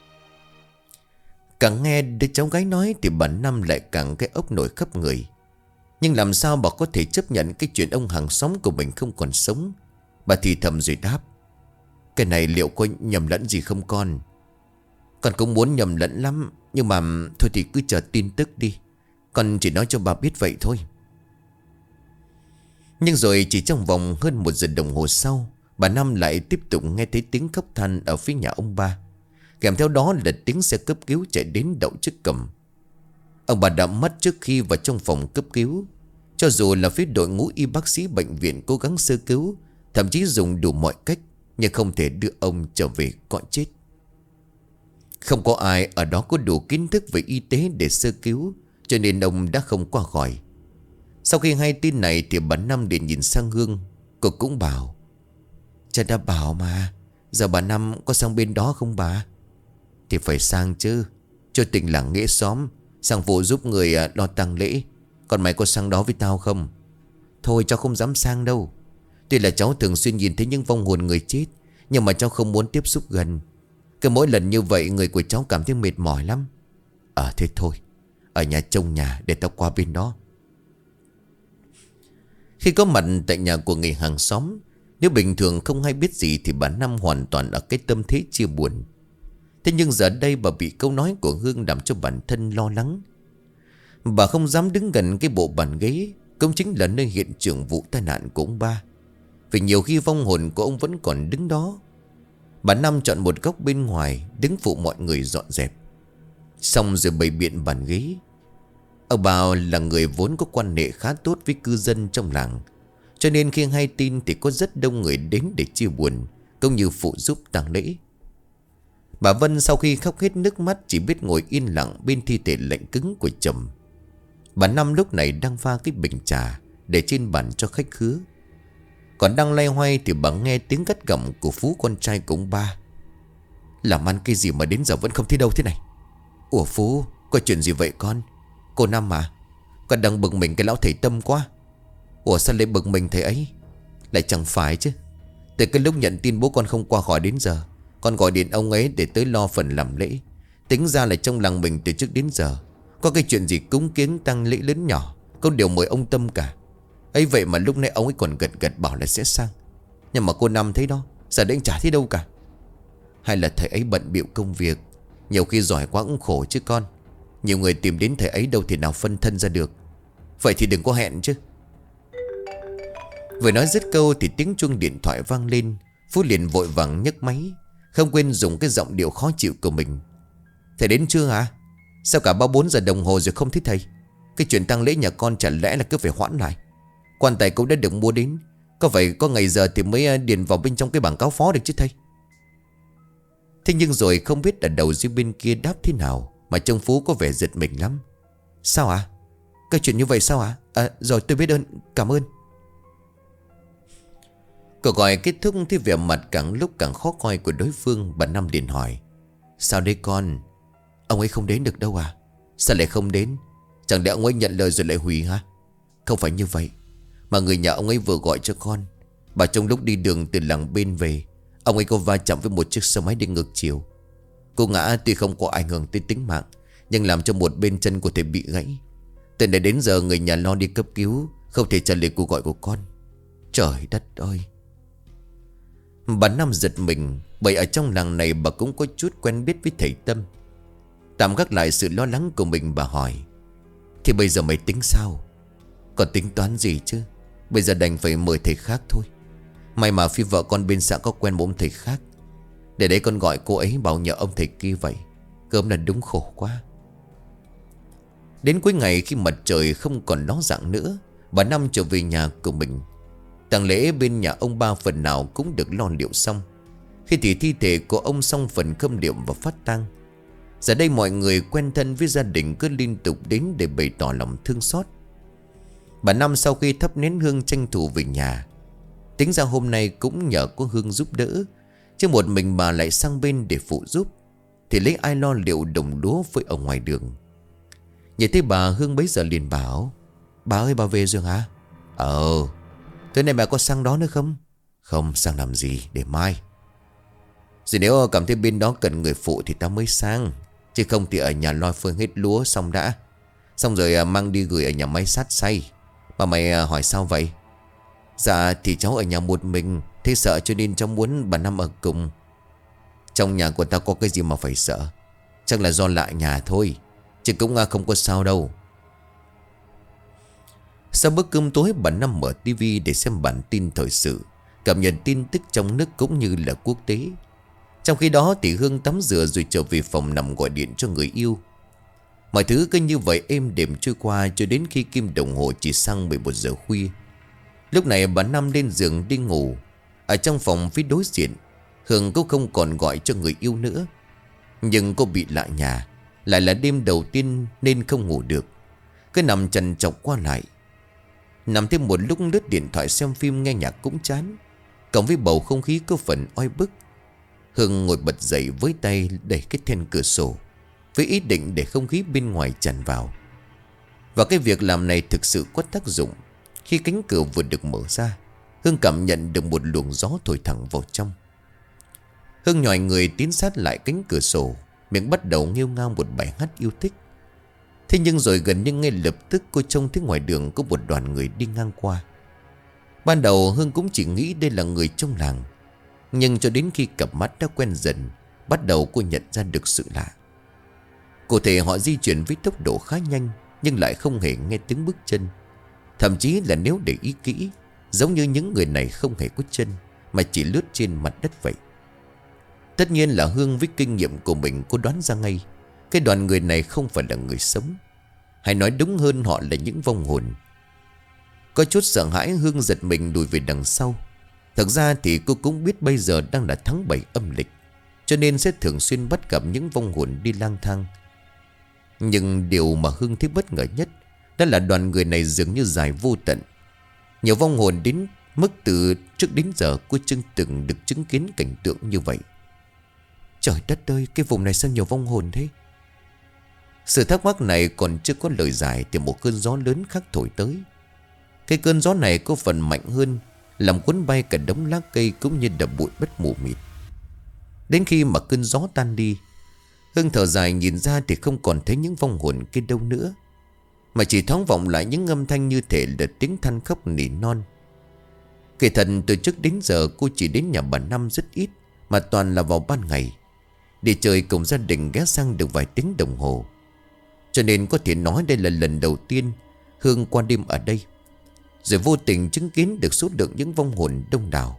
Càng nghe đứa cháu gái nói thì bà Năm lại càng cái ốc nổi khắp người. Nhưng làm sao bà có thể chấp nhận cái chuyện ông hàng xóm của mình không còn sống? Bà thì thầm rồi đáp: cái này liệu có nhầm lẫn gì không con? Con cũng muốn nhầm lẫn lắm, nhưng mà thôi thì cứ chờ tin tức đi. Con chỉ nói cho bà biết vậy thôi. Nhưng rồi chỉ trong vòng hơn một giờ đồng hồ sau, bà Năm lại tiếp tục nghe thấy tiếng khóc than ở phía nhà ông ba. Kèm theo đó là tiếng xe cấp cứu chạy đến đậu trước cổng. Ông bà đã mất trước khi vào trong phòng cấp cứu. Cho dù là phía đội ngũ y bác sĩ bệnh viện cố gắng sơ cứu, thậm chí dùng đủ mọi cách, nhưng không thể đưa ông trở về cõi chết. Không có ai ở đó có đủ kiến thức về y tế để sơ cứu, cho nên ông đã không qua khỏi. Sau khi hay tin này thì bà Năm để nhìn sang Hương. Cô cũng bảo: Cha đã bảo mà, giờ bà Năm có sang bên đó không bà? Thì phải sang chứ, cho tình làng nghĩa xóm sang phụ giúp người lo tang lễ. Còn mày có sang đó với tao không? Thôi cháu không dám sang đâu. Tuy là cháu thường xuyên nhìn thấy những vong hồn người chết, nhưng mà cháu không muốn tiếp xúc gần. Cứ mỗi lần như vậy người của cháu cảm thấy mệt mỏi lắm. À thế thôi, ở nhà trông nhà để tao qua bên đó. Khi có mặt tại nhà của người hàng xóm, nếu bình thường không hay biết gì thì bà Năm hoàn toàn ở cái tâm thế chia buồn. Thế nhưng giờ đây bà bị câu nói của Hương làm cho bản thân lo lắng. Bà không dám đứng gần cái bộ bàn ghế, cũng chính là nơi hiện trường vụ tai nạn của ông ba, vì nhiều khi vong hồn của ông vẫn còn đứng đó. Bà Năm chọn một góc bên ngoài, đứng phụ mọi người dọn dẹp. Xong rồi bày biện bàn ghế. Ông bà là người vốn có quan hệ khá tốt với cư dân trong làng, cho nên khi hay tin thì có rất đông người đến để chia buồn, cũng như phụ giúp tang lễ. Bà Vân sau khi khóc hết nước mắt chỉ biết ngồi yên lặng bên thi thể lạnh cứng của chồng. Bà Năm lúc này đang pha cái bình trà để trên bàn cho khách khứa. Còn đang loay hoay thì bà nghe tiếng gắt gỏng của Phú, con trai của ông ba. Làm ăn cái gì mà đến giờ vẫn không thấy đâu thế này? Ủa Phú, có chuyện gì vậy con? Cô Năm à, con đang bực mình cái lão thầy Tâm quá. Ủa sao lại bực mình thầy ấy? Lại chẳng phải chứ, từ cái lúc nhận tin bố con không qua khỏi đến giờ, con gọi điện ông ấy để tới lo phần làm lễ. Tính ra là trong làng mình từ trước đến giờ có cái chuyện gì cúng kiến tang lễ lớn nhỏ cũng đều mời ông Tâm cả. ấy vậy mà lúc nãy ông ấy còn gật gật bảo là sẽ sang. Nhưng mà cô Năm thấy đó, giờ đấy chả thấy đâu cả. Hay là thầy ấy bận bịu công việc, nhiều khi giỏi quá cũng khổ chứ con. Nhiều người tìm đến thầy ấy đâu thể nào phân thân ra được. Vậy thì đừng có hẹn chứ. Vừa nói dứt câu thì tiếng chuông điện thoại vang lên. Phú liền vội vàng nhấc máy, không quên dùng cái giọng điệu khó chịu của mình. Thầy đến chưa hả? Sao cả ba bốn giờ đồng hồ rồi không thấy thầy? Cái chuyện tang lễ nhà con chả lẽ là cứ phải hoãn lại? Quan tài cũng đã được mua đến, có vậy có ngày giờ thì mới điền vào bên trong cái bảng cáo phó được chứ thầy. Thế nhưng rồi không biết ở đầu dưới bên kia đáp thế nào mà trông Phú có vẻ giật mình lắm. Sao ạ? À? Cái chuyện như vậy sao ạ? À? À rồi tôi biết ơn, cảm ơn. Cuộc gọi kết thúc thì vẻ mặt càng lúc càng khó coi của đối phương. Bà Năm liền hỏi: Sao đấy con? Ông ấy không đến được đâu à? Sao lại không đến? Chẳng lẽ ông ấy nhận lời rồi lại hủy hả? Không phải như vậy, mà người nhà ông ấy vừa gọi cho con, bà trong lúc đi đường từ làng bên về, ông ấy có va chạm với một chiếc xe máy đi ngược chiều. Cô ngã tuy không có ảnh hưởng tới tính mạng, nhưng làm cho một bên chân của thầy bị gãy. Từ nãy đến giờ người nhà lo đi cấp cứu, không thể trả lời cuộc gọi của con. Trời đất ơi! Bà Năm giật mình, bởi ở trong làng này bà cũng có chút quen biết với thầy Tâm. Tạm gác lại sự lo lắng của mình, bà hỏi: Thì bây giờ mày tính sao? Còn tính toán gì chứ? Bây giờ đành phải mời thầy khác thôi. May mà phi vợ con bên xã có quen một ông thầy khác, để đấy con gọi cô ấy bảo nhờ ông thầy kia vậy. Cơm là đúng khổ quá. Đến cuối ngày khi mặt trời không còn ló dạng nữa, bà Năm trở về nhà của mình. Tang lễ bên nhà ông ba phần nào cũng được lo liệu xong. Khi thì thi thể của ông xong phần khâm liệm và phát tang, giờ đây mọi người quen thân với gia đình cứ liên tục đến để bày tỏ lòng thương xót. Bà Năm sau khi thắp nén hương tranh thủ về nhà. Tính ra hôm nay cũng nhờ có Hương giúp đỡ, chứ một mình bà lại sang bên để phụ giúp thì lấy ai lo liệu đồng lúa với ở ngoài đường. Nhìn thấy bà, Hương bấy giờ liền bảo: Bà ơi, bà về rồi hả? Ờ. Tối nay bà có sang đó nữa không? Không, sang làm gì, để mai. Rồi nếu cảm thấy bên đó cần người phụ thì ta mới sang, chứ không thì ở nhà lo phơi hết lúa xong đã. Xong rồi mang đi gửi ở nhà máy sắt xay. Bà mày hỏi sao vậy? Dạ thì cháu ở nhà một mình, thế sợ cho nên cháu muốn bà Năm ở cùng. Trong nhà của ta có cái gì mà phải sợ? Chắc là do lạ nhà thôi, chứ cũng không có sao đâu. Sau bữa cơm tối, bà Năm mở tivi để xem bản tin thời sự, cập nhật tin tức trong nước cũng như là quốc tế. Trong khi đó thì Hương tắm rửa rồi trở về phòng nằm gọi điện cho người yêu. Mọi thứ cứ như vậy êm đềm trôi qua cho đến khi kim đồng hồ chỉ sang mười một giờ khuya. Lúc này bà Năm lên giường đi ngủ. Ở trong phòng phía đối diện, Hương cũng không còn gọi cho người yêu nữa. Nhưng cô bị lạ nhà, lại là đêm đầu tiên nên không ngủ được. Cứ nằm trằn trọc qua lại. Nằm thêm một lúc lướt điện thoại xem phim nghe nhạc cũng chán, cộng với bầu không khí có phần oi bức. Hương ngồi bật dậy với tay đẩy cái then cửa sổ, với ý định để không khí bên ngoài tràn vào. Và cái việc làm này thực sự có tác dụng. Khi cánh cửa vừa được mở ra, Hương cảm nhận được một luồng gió thổi thẳng vào trong. Hương nhòi người tiến sát lại cánh cửa sổ, miệng bắt đầu nghêu ngao một bài hát yêu thích. Thế nhưng rồi gần như ngay lập tức cô trông thấy ngoài đường có một đoàn người đi ngang qua. Ban đầu Hương cũng chỉ nghĩ đây là người trong làng, nhưng cho đến khi cặp mắt đã quen dần, bắt đầu cô nhận ra được sự lạ. Cụ thể họ di chuyển với tốc độ khá nhanh, nhưng lại không hề nghe tiếng bước chân. Thậm chí là nếu để ý kỹ, giống như những người này không hề có chân, mà chỉ lướt trên mặt đất vậy. Tất nhiên là Hương với kinh nghiệm của mình, cô đoán ra ngay cái đoàn người này không phải là người sống, hay nói đúng hơn họ là những vong hồn. Có chút sợ hãi, Hương giật mình lùi về đằng sau. Thật ra thì cô cũng biết bây giờ đang là tháng bảy âm lịch, cho nên sẽ thường xuyên bắt gặp những vong hồn đi lang thang. Nhưng điều mà Hương thấy bất ngờ nhất, đó là đoàn người này dường như dài vô tận. Nhiều vong hồn đến mức từ trước đến giờ cô chưa từng được chứng kiến cảnh tượng như vậy. Trời đất ơi, cái vùng này sao nhiều vong hồn thế? Sự thắc mắc này còn chưa có lời giải thì một cơn gió lớn khác thổi tới. Cái cơn gió này có phần mạnh hơn, làm cuốn bay cả đống lá cây cũng như đập bụi bất mù mịt. Đến khi mà cơn gió tan đi, Hương thở dài nhìn ra thì không còn thấy những vong hồn kia đâu nữa, mà chỉ thoáng vọng lại những âm thanh như thể là tiếng than khóc nỉ non. Kể thật, từ trước đến giờ cô chỉ đến nhà bà Năm rất ít, mà toàn là vào ban ngày, để chơi cùng gia đình ghé sang được vài tiếng đồng hồ. Cho nên có thể nói đây là lần đầu tiên Hương qua đêm ở đây, rồi vô tình chứng kiến được số lượng những vong hồn đông đảo.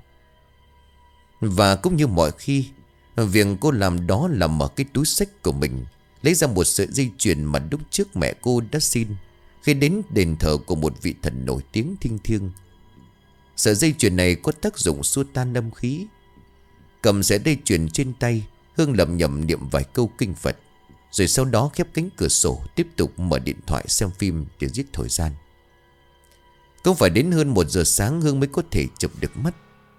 Và cũng như mọi khi, việc cô làm đó là mở cái túi xách của mình, lấy ra một sợi dây chuyền mà lúc trước mẹ cô đã xin khi đến đền thờ của một vị thần nổi tiếng thiêng thiêng. Sợi dây chuyền này có tác dụng xua tan âm khí. Cầm sợi dây chuyền trên tay, Hương lẩm nhẩm niệm vài câu kinh Phật, rồi sau đó khép cánh cửa sổ, tiếp tục mở điện thoại xem phim để giết thời gian. Cũng phải đến hơn một giờ sáng Hương mới có thể chụp được mắt.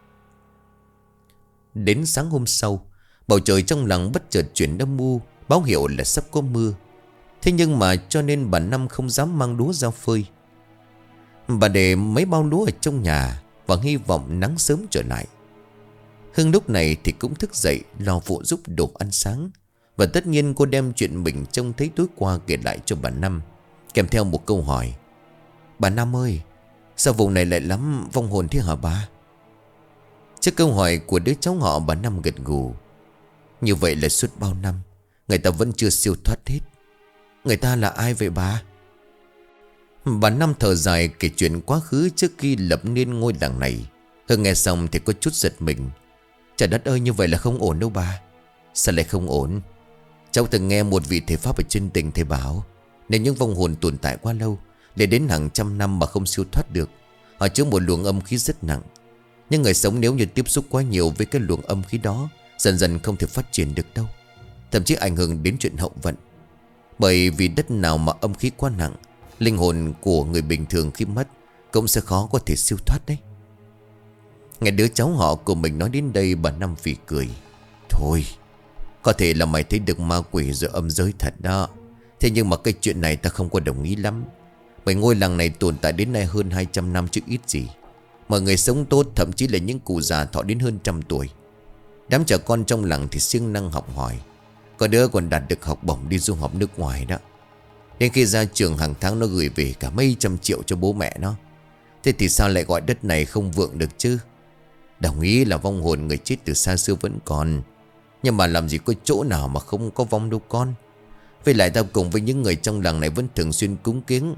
Đến sáng hôm sau, bầu trời trong làng bất chợt chuyển âm u, báo hiệu là sắp có mưa. Thế nhưng mà cho nên bà Năm không dám mang lúa ra phơi. Bà để mấy bao lúa ở trong nhà và hy vọng nắng sớm trở lại. Hương lúc này thì cũng thức dậy lo phụ giúp đồ ăn sáng. Và tất nhiên cô đem chuyện mình trông thấy tối qua kể lại cho bà Năm, kèm theo một câu hỏi: "Bà Năm ơi, sao vùng này lại lắm vong hồn thế hả bà?" Trước câu hỏi của đứa cháu họ, bà Năm gật gù: "Như vậy là suốt bao năm người ta vẫn chưa siêu thoát hết." "Người ta là ai vậy bà?" Bà Năm thở dài kể chuyện quá khứ trước khi lập nên ngôi làng này. Hương nghe xong thì có chút giật mình. Trời đất ơi, như vậy là không ổn đâu bà. Sao lại không ổn? Cháu từng nghe một vị thầy pháp ở trên tỉnh thầy bảo, nếu những vong hồn tồn tại quá lâu, để đến hàng trăm năm mà không siêu thoát được, họ chứa một luồng âm khí rất nặng. Nhưng người sống nếu như tiếp xúc quá nhiều với cái luồng âm khí đó, dần dần không thể phát triển được đâu, thậm chí ảnh hưởng đến chuyện hậu vận. Bởi vì đất nào mà âm khí quá nặng, linh hồn của người bình thường khi mất cũng sẽ khó có thể siêu thoát đấy. Nghe đứa cháu họ của mình nói đến đây, bà Năm phì cười: "Thôi, có thể là mày thấy được ma quỷ rồi âm giới thật đó. Thế nhưng mà cái chuyện này ta không có đồng ý lắm. Bởi ngôi làng này tồn tại đến nay hơn hai trăm năm chứ ít gì. Mọi người sống tốt, thậm chí là những cụ già thọ đến hơn trăm tuổi. Đám trẻ con trong làng thì siêng năng học hỏi, có đứa còn đạt được học bổng đi du học nước ngoài đó. Đến khi ra trường hàng tháng nó gửi về cả mấy trăm triệu cho bố mẹ nó. Thế thì sao lại gọi đất này không vượng được chứ? Đồng ý là vong hồn người chết từ xa xưa vẫn còn, nhưng mà làm gì có chỗ nào mà không có vong đâu con. Với lại tao cùng với những người trong làng này vẫn thường xuyên cúng kiến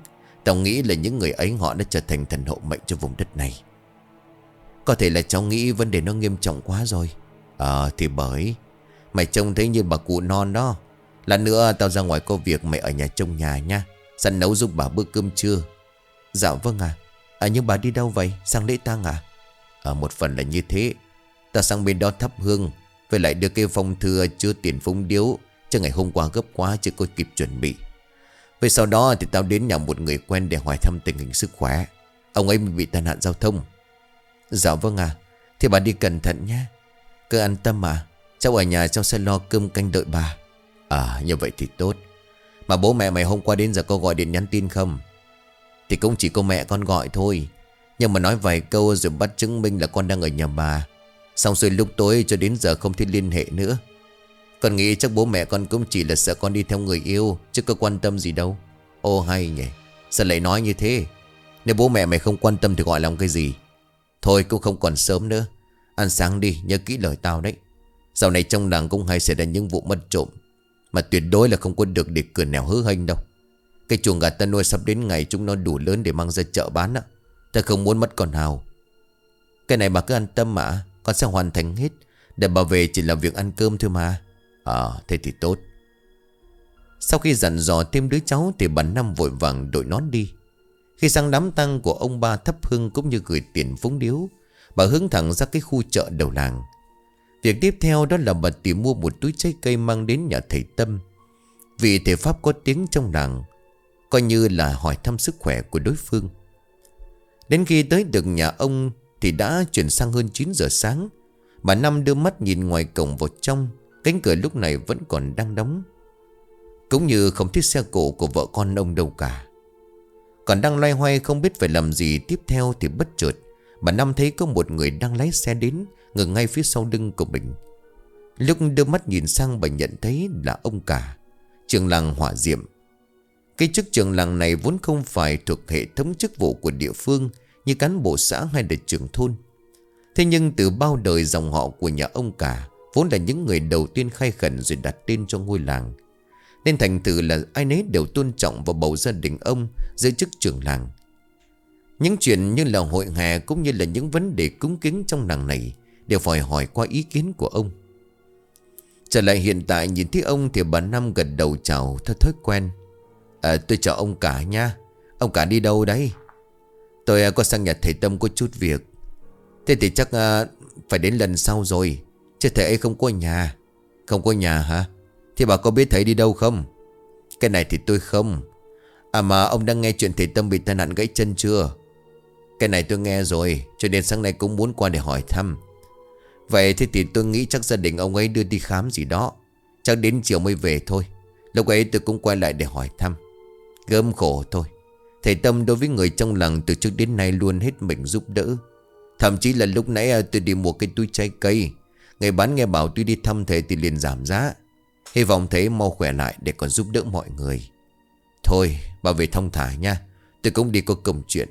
Tao nghĩ là những người ấy họ đã trở thành thần hộ mệnh cho vùng đất này. Có thể là cháu nghĩ vấn đề nó nghiêm trọng quá rồi. Ờ thì bởi mày trông thấy như bà cụ non đó. Lát nữa tao ra ngoài có việc, mày ở nhà trông nhà nha. Sẵn nấu giúp bà bữa cơm trưa. Dạ vâng à. À nhưng bà đi đâu vậy? Sang lễ tang à? À một phần là như thế. Tao sang bên đó thắp hương, với lại đưa cái phong thư chứa tiền phúng điếu, chứ ngày hôm qua gấp quá chưa có kịp chuẩn bị. Về sau đó thì tao đến nhà một người quen để hỏi thăm tình hình sức khỏe. Ông ấy bị tai nạn giao thông. Dạ vâng à. Thì bà đi cẩn thận nhé. Cứ an tâm à. Cháu ở nhà cháu sẽ lo cơm canh đợi bà. À như vậy thì tốt. Mà bố mẹ mày hôm qua đến giờ có gọi điện nhắn tin không? Thì cũng chỉ có mẹ con gọi thôi. Nhưng mà nói vài câu rồi bắt chứng minh là con đang ở nhà bà. Xong rồi lúc tối cho đến giờ không thể liên hệ nữa. Con nghĩ chắc bố mẹ con cũng chỉ là sợ con đi theo người yêu, chứ có quan tâm gì đâu. Ô hay nhỉ. Sao lại nói như thế? Nếu bố mẹ mày không quan tâm thì gọi lòng cái gì? Thôi cũng không còn sớm nữa. Ăn sáng đi, nhớ kỹ lời tao đấy. Dạo này trong làng cũng hay xảy ra những vụ mất trộm, mà tuyệt đối là không có được để cửa nẻo hứa hênh đâu. Cái chuồng gà ta nuôi sắp đến ngày chúng nó đủ lớn để mang ra chợ bán á. Ta không muốn mất con nào. Cái này bà cứ an tâm mà. Con sẽ hoàn thành hết. Để bà về chỉ là việc ăn cơm thôi mà. Ờ thế thì tốt. Sau khi dặn dò thêm đứa cháu thì bà Năm vội vàng đội nón đi. Khi sang đám tang của ông ba thắp hương cũng như gửi tiền phúng điếu, bà hướng thẳng ra cái khu chợ đầu làng. Việc tiếp theo đó là bà tìm mua một túi trái cây mang đến nhà thầy Tâm. Vì thầy Pháp có tiếng trong làng, coi như là hỏi thăm sức khỏe của đối phương. Đến khi tới được nhà ông thì đã chuyển sang hơn chín giờ sáng. Bà Năm đưa mắt nhìn ngoài cổng vào trong. Cánh cửa lúc này vẫn còn đang đóng, cũng như không thấy xe cộ của vợ con ông đâu cả. Còn đang loay hoay không biết phải làm gì tiếp theo thì bất chợt bà Năm thấy có một người đang lái xe đến, ngừng ngay phía sau lưng của mình. Lúc đưa mắt nhìn sang, bà nhận thấy là ông Cả, trưởng làng Hỏa Diệm. Cái chức trưởng làng này vốn không phải thuộc hệ thống chức vụ của địa phương như cán bộ xã hay là trưởng thôn. Thế nhưng từ bao đời dòng họ của nhà ông Cả vốn là những người đầu tiên khai khẩn rồi đặt tên cho ngôi làng, nên thành thử là ai nấy đều tôn trọng và bầu gia đình ông giữ chức trưởng làng. Những chuyện như là hội hè cũng như là những vấn đề cúng kính trong làng này đều phải hỏi qua ý kiến của ông. Trở lại hiện tại, nhìn thấy ông thì bà Năm gật đầu chào theo thói quen. À, tôi chào ông Cả nha. Ông Cả đi đâu đấy? Tôi à, có sang nhà thầy Tâm có chút việc. Thế thì chắc à, phải đến lần sau rồi, chứ thầy ấy không có nhà. Không có nhà hả? Thì bà có biết thầy đi đâu không? Cái này thì tôi không. À mà ông đang nghe chuyện thầy Tâm bị tai nạn gãy chân chưa? Cái này tôi nghe rồi, cho nên sáng nay cũng muốn qua để hỏi thăm. Vậy thế thì tôi nghĩ chắc gia đình ông ấy đưa đi khám gì đó. Chắc đến chiều mới về thôi. Lúc ấy tôi cũng quay lại để hỏi thăm. Gớm khổ thôi. Thầy Tâm đối với người trong làng từ trước đến nay luôn hết mình giúp đỡ. Thậm chí là lúc nãy tôi đi mua cái túi trái cây, người bán nghe bảo tôi đi thăm thầy thì liền giảm giá. Hy vọng thầy mau khỏe lại để còn giúp đỡ mọi người. Thôi bà về thong thả nha. Tôi cũng đi có công chuyện.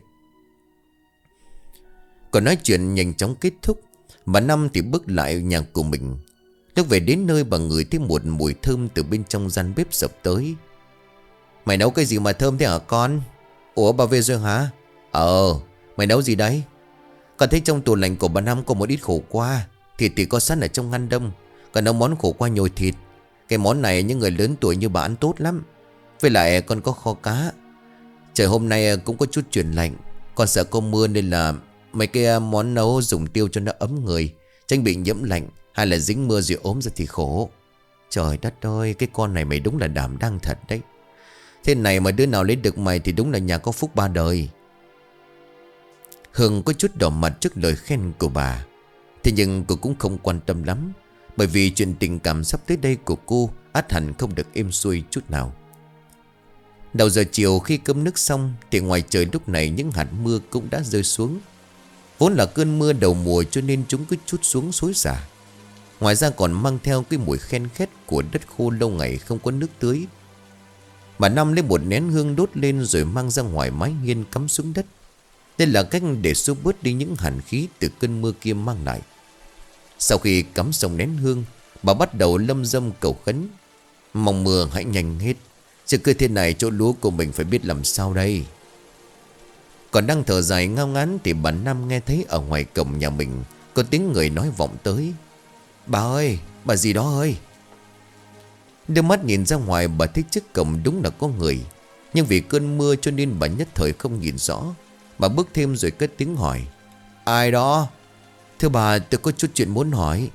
Còn nói chuyện nhanh chóng kết thúc, bà Năm thì bước lại nhà của mình. Lúc về đến nơi, bà ngửi thấy một mùi thơm từ bên trong gian bếp sập tới. Mày nấu cái gì mà thơm thế hả con? Ủa bà về rồi hả? Ờ, mày nấu gì đấy? Con thấy trong tủ lạnh của bà Năm có một ít khổ qua. Thịt thì có sẵn ở trong ngăn đông. Còn nấu món khổ qua nhồi thịt. Cái món này những người lớn tuổi như bà ăn tốt lắm. Với lại con có kho cá. Trời hôm nay cũng có chút chuyển lạnh. Con sợ có mưa nên là mấy cái món nấu dùng tiêu cho nó ấm người, tránh bị nhiễm lạnh, hay là dính mưa rồi ốm ra thì khổ. Trời đất ơi, cái con này mày đúng là đảm đang thật đấy. Thế này mà đứa nào lấy được mày thì đúng là nhà có phúc ba đời. Hương có chút đỏ mặt trước lời khen của bà. Thế nhưng cô cũng không quan tâm lắm, bởi vì chuyện tình cảm sắp tới đây của cô ắt hẳn không được êm xuôi chút nào. Đầu giờ chiều khi cơm nước xong thì ngoài trời lúc này những hạt mưa cũng đã rơi xuống. Vốn là cơn mưa đầu mùa cho nên chúng cứ trút xuống xối xả. Ngoài ra còn mang theo cái mùi khen khét của đất khô lâu ngày không có nước tưới. Bà Năm lấy một nén hương đốt lên rồi mang ra ngoài mái hiên cắm xuống đất. Đây là cách để xua bớt đi những hàn khí từ cơn mưa kia mang lại. Sau khi cắm xong nén hương, bà bắt đầu lâm dâm cầu khấn. Mong mưa hãy nhanh hết, chứ cứ thế này chỗ lúa của mình phải biết làm sao đây. Còn đang thở dài ngao ngán thì bà Năm nghe thấy ở ngoài cổng nhà mình có tiếng người nói vọng tới. Bà ơi, bà gì đó ơi. Đưa mắt nhìn ra ngoài, bà thấy trước cổng đúng là có người. Nhưng vì cơn mưa cho nên bà nhất thời không nhìn rõ. Bà bước thêm rồi cất tiếng hỏi. Ai đó? Thưa bà, tôi có chút chuyện muốn hỏi.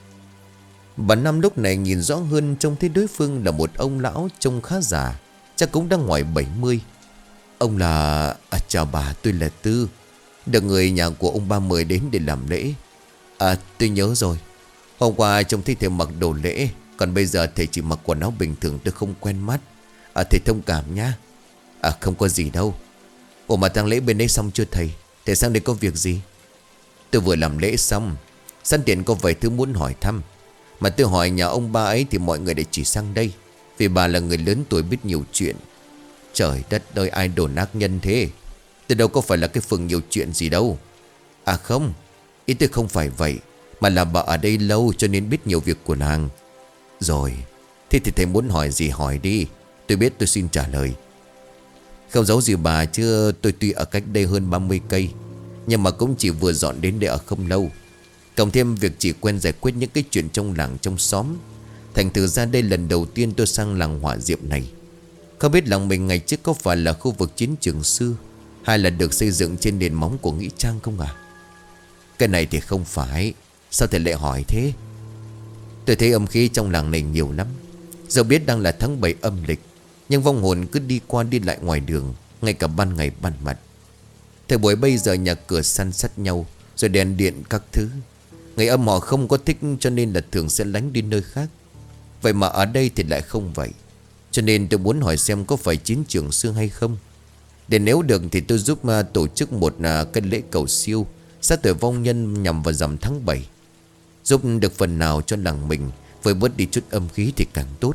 Bà Năm lúc này nhìn rõ hơn, trông thấy đối phương là một ông lão trông khá già, chắc cũng đang ngoài bảy mươi. Ông là... À, chào bà, tôi là Tư, được người nhà của ông ba mời đến để làm lễ. À, tôi nhớ rồi. Hôm qua trông thấy thầy mặc đồ lễ, còn bây giờ thầy chỉ mặc quần áo bình thường, tôi không quen mắt. À, thầy thông cảm nhá. À, không có gì đâu. Ủa mà tang lễ bên đấy xong chưa thầy? Thầy sang đây có việc gì? Tôi vừa làm lễ xong, sẵn tiện có vài thứ muốn hỏi thăm. Mà tôi hỏi nhà ông ba ấy thì mọi người lại chỉ sang đây, vì bà là người lớn tuổi biết nhiều chuyện. Trời đất ơi, ai đồn ác nhân thế? Tôi đâu có phải là cái phường nhiều chuyện gì đâu. À không, ý tôi không phải vậy, mà là bà ở đây lâu cho nên biết nhiều việc của nàng. Rồi, thế thì thầy muốn hỏi gì hỏi đi, tôi biết tôi xin trả lời. Không giấu gì bà chứ tôi tuy ở cách đây hơn ba mươi cây, nhưng mà cũng chỉ vừa dọn đến đây ở không lâu. Cộng thêm việc chỉ quen giải quyết những cái chuyện trong làng trong xóm, thành thử ra đây lần đầu tiên tôi sang làng Hỏa Diệm này. Không biết làng mình ngày trước có phải là khu vực chiến trường xưa, hay là được xây dựng trên nền móng của Nghĩa Trang không à? Cái này thì không phải. Sao thầy lại hỏi thế? Tôi thấy âm khí trong làng này nhiều lắm. Dẫu biết đang là tháng bảy âm lịch, nhưng vong hồn cứ đi qua đi lại ngoài đường, ngay cả ban ngày ban mặt. Thời buổi bây giờ nhà cửa san sát nhau, rồi đèn điện các thứ, người âm họ không có thích, cho nên là thường sẽ lánh đi nơi khác. Vậy mà ở đây thì lại không vậy. Cho nên tôi muốn hỏi xem có phải chiến trường xưa hay không, để nếu được thì tôi giúp uh, tổ chức một uh, cái lễ cầu siêu sát tuổi vong nhân nhằm vào rằm tháng bảy, giúp được phần nào cho làng mình, với bớt đi chút âm khí thì càng tốt.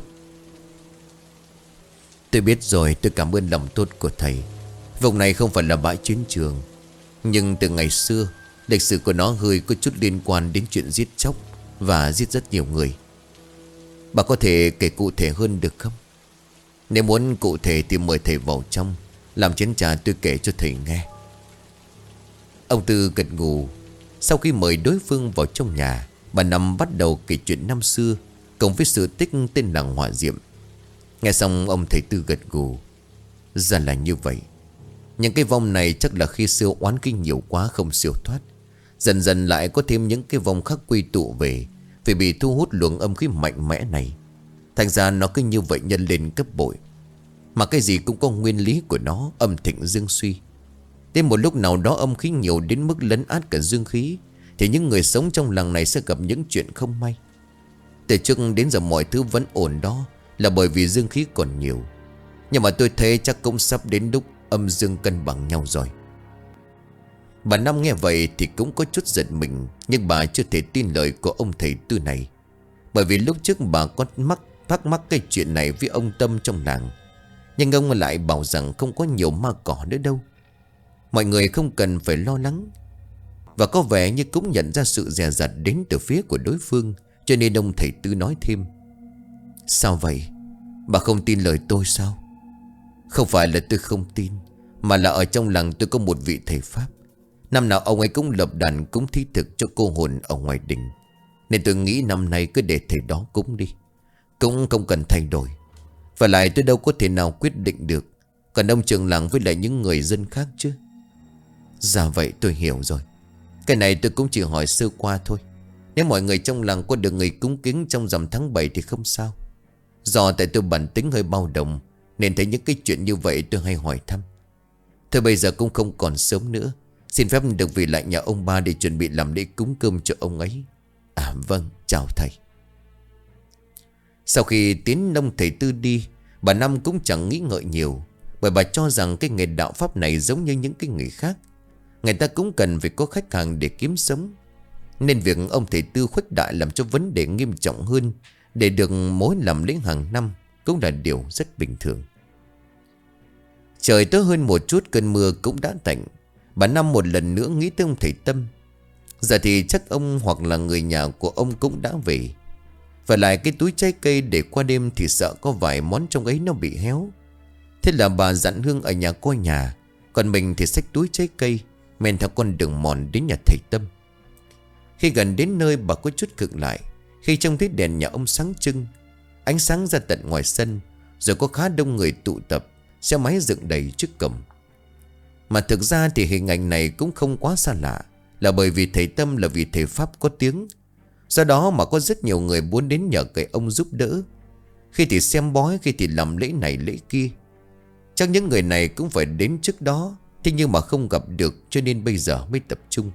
Tôi biết rồi, tôi cảm ơn lòng tốt của thầy. Vùng này không phải là bãi chiến trường, nhưng từ ngày xưa lịch sử của nó hơi có chút liên quan đến chuyện giết chóc và giết rất nhiều người. Bà có thể kể cụ thể hơn được không? Nếu muốn cụ thể thì mời thầy vào trong làm chén trà, tôi kể cho thầy nghe. Ông Tư gật gù. Sau khi mời đối phương vào trong nhà, bà Năm bắt đầu kể chuyện năm xưa cộng với sự tích tên làng Hỏa Diệm. Nghe xong ông thầy Tư gật gù. Ra là như vậy. Những cái vong này chắc là khi xưa oán kinh nhiều quá không siêu thoát, dần dần lại có thêm những cái vong khác quy tụ về, vì bị thu hút luồng âm khí mạnh mẽ này. Thành ra nó cứ như vậy nhân lên cấp bội. Mà cái gì cũng có nguyên lý của nó, âm thịnh dương suy. Đến một lúc nào đó âm khí nhiều đến mức lấn át cả dương khí, thì những người sống trong làng này sẽ gặp những chuyện không may. Từ trước đến giờ mọi thứ vẫn ổn đó, là bởi vì dương khí còn nhiều. Nhưng mà tôi thấy chắc cũng sắp đến lúc âm dương cân bằng nhau rồi. Bà Năm nghe vậy thì cũng có chút giận mình, nhưng bà chưa thể tin lời của ông thầy Tư này. Bởi vì lúc trước bà có mắc thắc mắc cái chuyện này với ông Tâm trong làng, nhưng ông lại bảo rằng không có nhiều ma cỏ nữa đâu, mọi người không cần phải lo lắng. Và có vẻ như cũng nhận ra sự dè dặt đến từ phía của đối phương, cho nên ông thầy Tư nói thêm. Sao vậy? Bà không tin lời tôi sao? Không phải là tôi không tin, mà là ở trong làng tôi có một vị thầy Pháp. Năm nào ông ấy cũng lập đàn cúng thí thực cho cô hồn ở ngoài đình, nên tôi nghĩ năm nay cứ để thầy đó cúng đi, cũng không cần thay đổi. Và lại tôi đâu có thể nào quyết định được, còn ông trưởng làng với lại những người dân khác chứ. Dạ vậy tôi hiểu rồi. Cái này tôi cũng chỉ hỏi sơ qua thôi. Nếu mọi người trong làng có được người cúng kính trong rằm tháng bảy thì không sao. Do tại tôi bản tính hơi bao đồng, nên thấy những cái chuyện như vậy tôi hay hỏi thăm. Thôi bây giờ cũng không còn sớm nữa, xin phép được về lại nhà ông ba để chuẩn bị làm lễ cúng cơm cho ông ấy. À vâng, chào thầy. Sau khi tiến ông thầy Tư đi, bà Năm cũng chẳng nghĩ ngợi nhiều, bởi bà cho rằng cái nghề đạo pháp này giống như những cái nghề khác, người ta cũng cần phải có khách hàng để kiếm sống. Nên việc ông thầy Tư khuếch đại làm cho vấn đề nghiêm trọng hơn, để được mối làm lễ hàng năm, cũng là điều rất bình thường. Trời tối hơn một chút, cơn mưa cũng đã tạnh. Bà Năm một lần nữa nghĩ tới ông thầy Tâm. Giờ thì chắc ông hoặc là người nhà của ông cũng đã về. Và lại cái túi trái cây để qua đêm thì sợ có vài món trong ấy nó bị héo. Thế là bà dặn Hương ở nhà coi nhà, Còn mình thì xách túi trái cây, men theo con đường mòn đến nhà thầy Tâm. Khi gần đến nơi, bà có chút khựng lại khi trông thấy đèn nhà ông sáng trưng, ánh sáng ra tận ngoài sân, rồi có khá đông người tụ tập, xe máy dựng đầy trước cổng. Mà thực ra thì hình ảnh này cũng không quá xa lạ, là bởi vì thầy Tâm là vị thầy Pháp có tiếng. Do đó mà có rất nhiều người muốn đến nhờ cậy ông giúp đỡ. Khi thì xem bói, khi thì làm lễ này lễ kia. Chắc những người này cũng phải đến trước đó, thế nhưng mà không gặp được, cho nên bây giờ mới tập trung.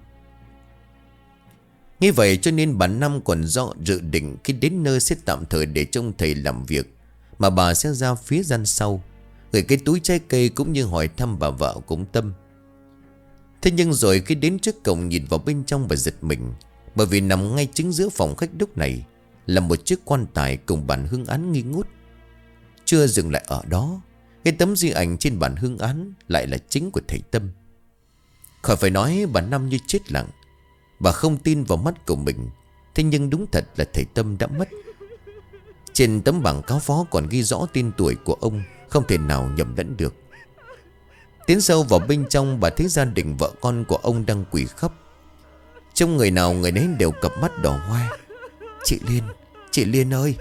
Như vậy cho nên bà Năm còn do dự định khi đến nơi sẽ tạm thời để trông thầy làm việc, mà bà sẽ ra phía gian sau, gửi cái túi trái cây cũng như hỏi thăm bà vợ cũng Tâm. Thế nhưng rồi khi đến trước cổng nhìn vào bên trong, bà giật mình, bởi vì nằm ngay chính giữa phòng khách lúc này là một chiếc quan tài cùng bản hương án nghi ngút. Chưa dừng lại ở đó, cái tấm di ảnh trên bản hương án lại là chính của thầy Tâm. Khỏi phải nói, bà Năm như chết lặng. Bà không tin vào mắt của mình. Thế nhưng đúng thật là thầy Tâm đã mất. Trên tấm bảng cáo phó còn ghi rõ tên tuổi của ông, không thể nào nhầm lẫn được. Tiến sâu vào bên trong, bà thấy gia đình vợ con của ông đang quỳ khóc. Trong người nào người nấy đều cặp mắt đỏ hoe. Chị Liên, chị Liên ơi.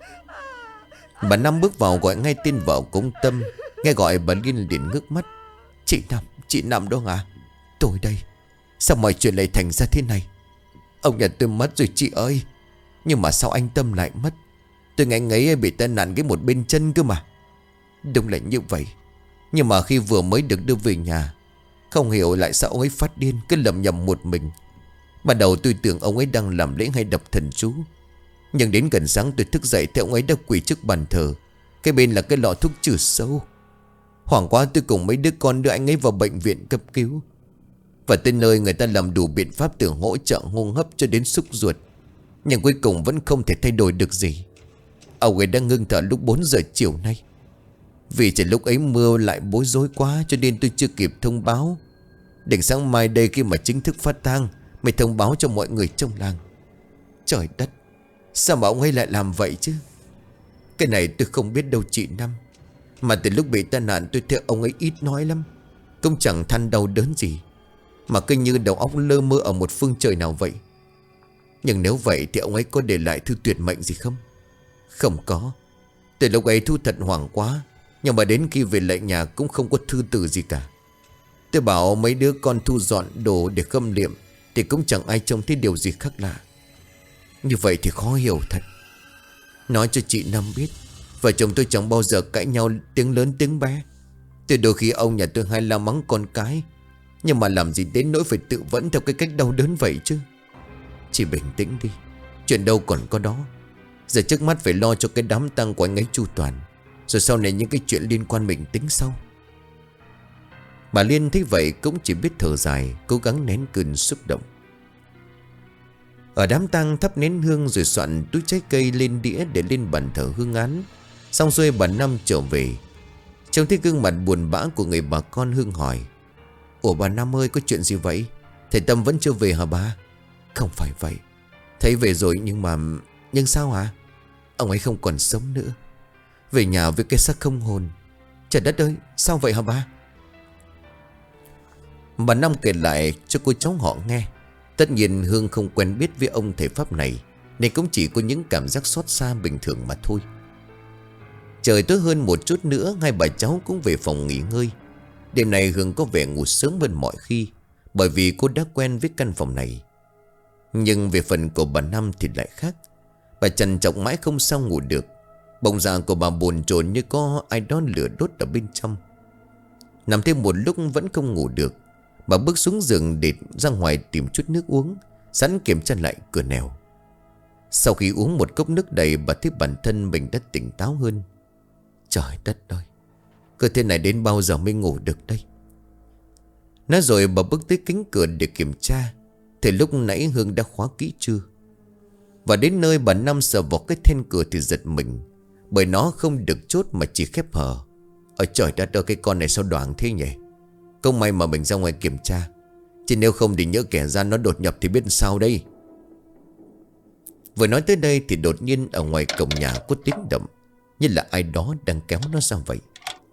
Bà Năm bước vào gọi ngay tên vợ của ông Tâm. Nghe gọi bà Liên liền ngước mắt. Chị Năm, chị Năm đó à? Tôi đây. Sao mọi chuyện lại thành ra thế này? Ông nhà tôi mất rồi chị ơi. Nhưng mà sao anh Tâm lại mất? Tôi nghe ngấy bị tai nạn cái một bên chân cơ mà. Đúng là như vậy. Nhưng mà khi vừa mới được đưa về nhà, không hiểu lại sao ông ấy phát điên, cứ lầm nhầm một mình. Ban đầu tôi tưởng ông ấy đang làm lễ hay đọc thần chú. Nhưng đến gần sáng tôi thức dậy thì ông ấy đã quỳ trước bàn thờ. Cái bên là cái lọ thuốc trừ sâu. Hoảng quá tôi cùng mấy đứa con đưa anh ấy vào bệnh viện cấp cứu. Và tới nơi người ta làm đủ biện pháp từ hỗ trợ hô hấp cho đến xúc ruột, nhưng cuối cùng vẫn không thể thay đổi được gì. Ông ấy đã ngưng thở lúc bốn giờ chiều nay. Vì trời lúc ấy mưa lại bối rối quá, cho nên tôi chưa kịp thông báo. Đến sáng mai đây khi mà chính thức phát tang mới thông báo cho mọi người trong làng. Trời đất, sao mà ông ấy lại làm vậy chứ? Cái này tôi không biết đâu chị Năm. Mà từ lúc bị tai nạn tôi thấy ông ấy ít nói lắm, cũng chẳng than đau đớn gì, mà cứ như đầu óc lơ mơ ở một phương trời nào vậy. Nhưng nếu vậy thì ông ấy có để lại thư tuyệt mệnh gì không? Không có. Từ lúc ấy Thu thật hoảng quá, nhưng mà đến khi về lại nhà cũng không có thư từ gì cả. Tôi bảo mấy đứa con thu dọn đồ để khâm liệm thì cũng chẳng ai trông thấy điều gì khác lạ. Như vậy thì khó hiểu thật. Nói cho chị Năm biết, vợ chồng tôi chẳng bao giờ cãi nhau tiếng lớn tiếng bé. Từ đôi khi ông nhà tôi hay la mắng con cái, nhưng mà làm gì đến nỗi phải tự vẫn theo cái cách đau đớn vậy chứ. Chị bình tĩnh đi, chuyện đâu còn có đó. Giờ trước mắt phải lo cho cái đám tang của anh ấy chu toàn, rồi sau này những cái chuyện liên quan mình tính sau. Bà Liên thấy vậy cũng chỉ biết thở dài, cố gắng nén cơn xúc động. Ở đám tang thắp nén hương rồi soạn túi trái cây lên đĩa để lên bàn thờ hương án. Xong xuôi bà Năm trở về. Trông thấy gương mặt buồn bã của người bà con, Hương hỏi: Ủa bà Năm ơi, có chuyện gì vậy? Thầy Tâm vẫn chưa về hả bà? Không phải vậy. Thầy về rồi nhưng mà... Nhưng sao hả? Ông ấy không còn sống nữa, về nhà với cái xác không hồn. Trời đất ơi, sao vậy hả bà? Bà Năm kể lại cho cô cháu họ nghe. Tất nhiên Hương không quen biết với ông thầy Pháp này, nên cũng chỉ có những cảm giác xót xa bình thường mà thôi. Trời tối hơn một chút nữa, hai bà cháu cũng về phòng nghỉ ngơi. Đêm nay Hương có vẻ ngủ sớm hơn mọi khi, bởi vì cô đã quen với căn phòng này. Nhưng về phần của bà Năm thì lại khác. Bà trằn trọc mãi không sao ngủ được. Bỗng dạ của bà bồn chồn như có ai đó lửa đốt ở bên trong. Nằm thêm một lúc vẫn không ngủ được, bà bước xuống giường để ra ngoài tìm chút nước uống, sẵn kiểm tra lại cửa nẻo. Sau khi uống một cốc nước đầy, bà thấy bản thân mình đã tỉnh táo hơn. Trời đất ơi, cơ thể này đến bao giờ mới ngủ được đây? Nói rồi bà bước tới cánh cửa để kiểm tra, thì lúc nãy Hương đã khóa kỹ chưa. Và đến nơi bà Năm sờ vào cái then cửa thì giật mình, bởi nó không được chốt mà chỉ khép hờ. Ở trời đất ơi, cái con này sao đoảng thế nhỉ? Không may mà mình ra ngoài kiểm tra, chứ nếu không thì nhỡ kẻ gian nó đột nhập thì biết sao đây. Vừa nói tới đây thì đột nhiên ở ngoài cổng nhà có tiếng động, như là ai đó đang kéo nó ra vậy.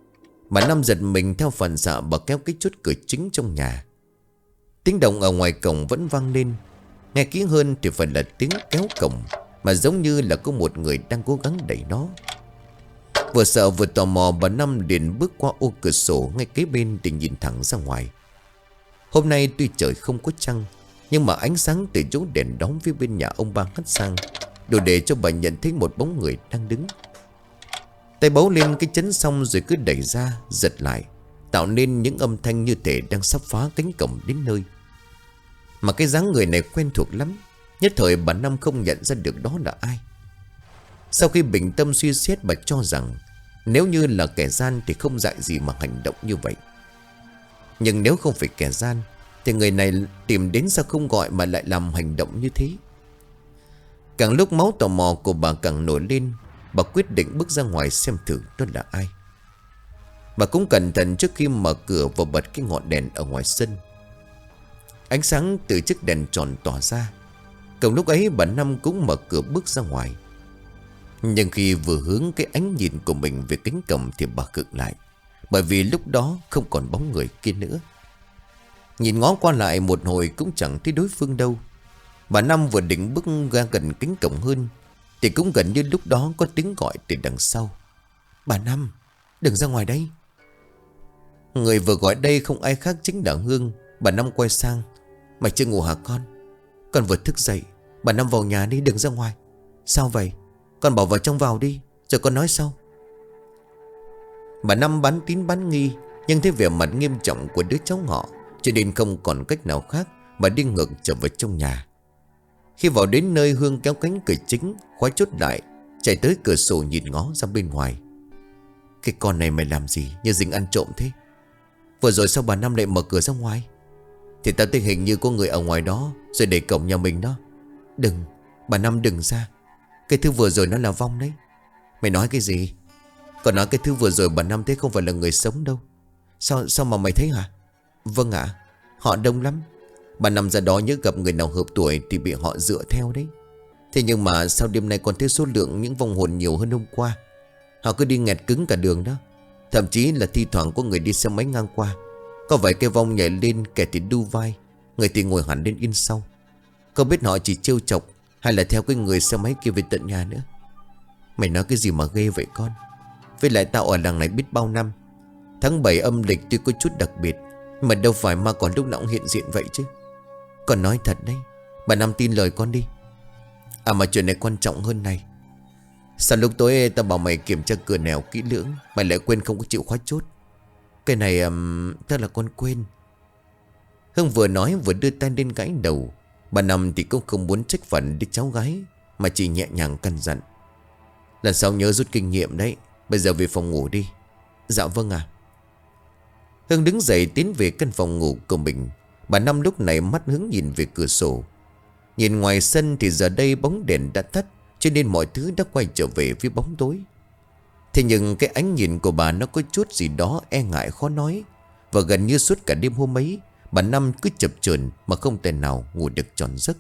Bà Năm giật mình theo phản xạ, bà kéo cái chốt cửa chính trong nhà. Tiếng động ở ngoài cổng vẫn vang lên. Nghe kỹ hơn thì phải là tiếng kéo cổng, mà giống như là có một người đang cố gắng đẩy nó. Vừa sợ vừa tò mò, bà Năm liền bước qua ô cửa sổ ngay kế bên để nhìn thẳng ra ngoài. Hôm nay tuy trời không có trăng, nhưng mà ánh sáng từ chỗ đèn đóm phía bên nhà ông ba hắt sang, đủ để cho bà nhận thấy một bóng người đang đứng. Tay bấu lên cái chấn xong rồi cứ đẩy ra, giật lại, tạo nên những âm thanh như thể đang sắp phá cánh cổng đến nơi. Mà cái dáng người này quen thuộc lắm. Nhất thời bà Năm không nhận ra được đó là ai. Sau khi bình tâm suy xét, bà cho rằng nếu như là kẻ gian thì không dại gì mà hành động như vậy. Nhưng nếu không phải kẻ gian thì người này tìm đến sao không gọi mà lại làm hành động như thế. Càng lúc máu tò mò của bà càng nổi lên. Bà quyết định bước ra ngoài xem thử đó là ai. Bà cũng cẩn thận trước khi mở cửa và bật cái ngọn đèn ở ngoài sân. Ánh sáng từ chiếc đèn tròn tỏa ra. Cùng lúc ấy bà Năm cũng mở cửa bước ra ngoài. Nhưng khi vừa hướng cái ánh nhìn của mình về cánh cổng thì bà khựng lại. Bởi vì lúc đó không còn bóng người kia nữa. Nhìn ngó qua lại một hồi cũng chẳng thấy đối phương đâu. Bà Năm vừa định bước ra gần cánh cổng hơn thì cũng gần như lúc đó có tiếng gọi từ đằng sau. Bà Năm, đừng ra ngoài đây. Người vừa gọi đây không ai khác chính là Hương. Bà Năm quay sang. Mày chưa ngủ hả con? Con vừa thức dậy. Bà Năm vào nhà đi, đừng ra ngoài. Sao vậy? Con bảo vào trong vào đi, rồi con nói sau. Bà Năm bán tín bán nghi, nhưng thấy vẻ mặt nghiêm trọng của đứa cháu họ, cho nên không còn cách nào khác mà đi ngược trở về trong nhà. Khi vào đến nơi, Hương kéo cánh cửa chính, khóa chốt lại, chạy tới cửa sổ nhìn ngó ra bên ngoài. Cái con này mày làm gì như dính ăn trộm thế? Vừa rồi sao bà Năm lại mở cửa ra ngoài? Thì tao thấy hình như có người ở ngoài đó, rồi để cổng nhà mình đó. Đừng, bà Năm đừng ra. Cái thứ vừa rồi nó là vong đấy. Mày nói cái gì? Còn nói cái thứ vừa rồi bà Năm thấy không phải là người sống đâu. Sao sao mà mày thấy hả? Vâng ạ, họ đông lắm. Bà Năm ra đó nhớ gặp người nào hợp tuổi thì bị họ dựa theo đấy. Thế nhưng mà sao đêm nay còn thấy số lượng những vong hồn nhiều hơn hôm qua? Họ cứ đi nghẹt cứng cả đường đó. Thậm chí là thi thoảng có người đi xe máy ngang qua, có vài cái vong nhảy lên, kẻ thì đu vai, người thì ngồi hẳn lên yên sau. Không biết họ chỉ trêu chọc hay là theo cái người xe máy kia về tận nhà nữa. Mày nói cái gì mà ghê vậy con? Với lại tao ở làng này biết bao năm. Tháng bảy âm lịch tuy có chút đặc biệt, mà đâu phải ma còn lúc nào cũng hiện diện vậy chứ. Con nói thật đấy, bà Năm tin lời con đi. À mà chuyện này quan trọng hơn này. Sao lúc tối tao bảo mày kiểm tra cửa nẻo kỹ lưỡng, mày lại quên không có chịu khóa chốt? Cái này um, chắc là con quên. Hương vừa nói vừa đưa tay lên gãi đầu. Bà Năm thì cũng không muốn trách phận đứa cháu gái, mà chỉ nhẹ nhàng căn dặn. Lần sau nhớ rút kinh nghiệm đấy. Bây giờ về phòng ngủ đi. Dạ vâng ạ. Hương đứng dậy tiến về căn phòng ngủ của mình. Bà Năm lúc này mắt hướng nhìn về cửa sổ. Nhìn ngoài sân thì giờ đây bóng đèn đã tắt, cho nên mọi thứ đã quay trở về với bóng tối. Thế nhưng cái ánh nhìn của bà nó có chút gì đó e ngại khó nói. Và gần như suốt cả đêm hôm ấy, bà Năm cứ chập chờn mà không thể nào ngủ được tròn giấc.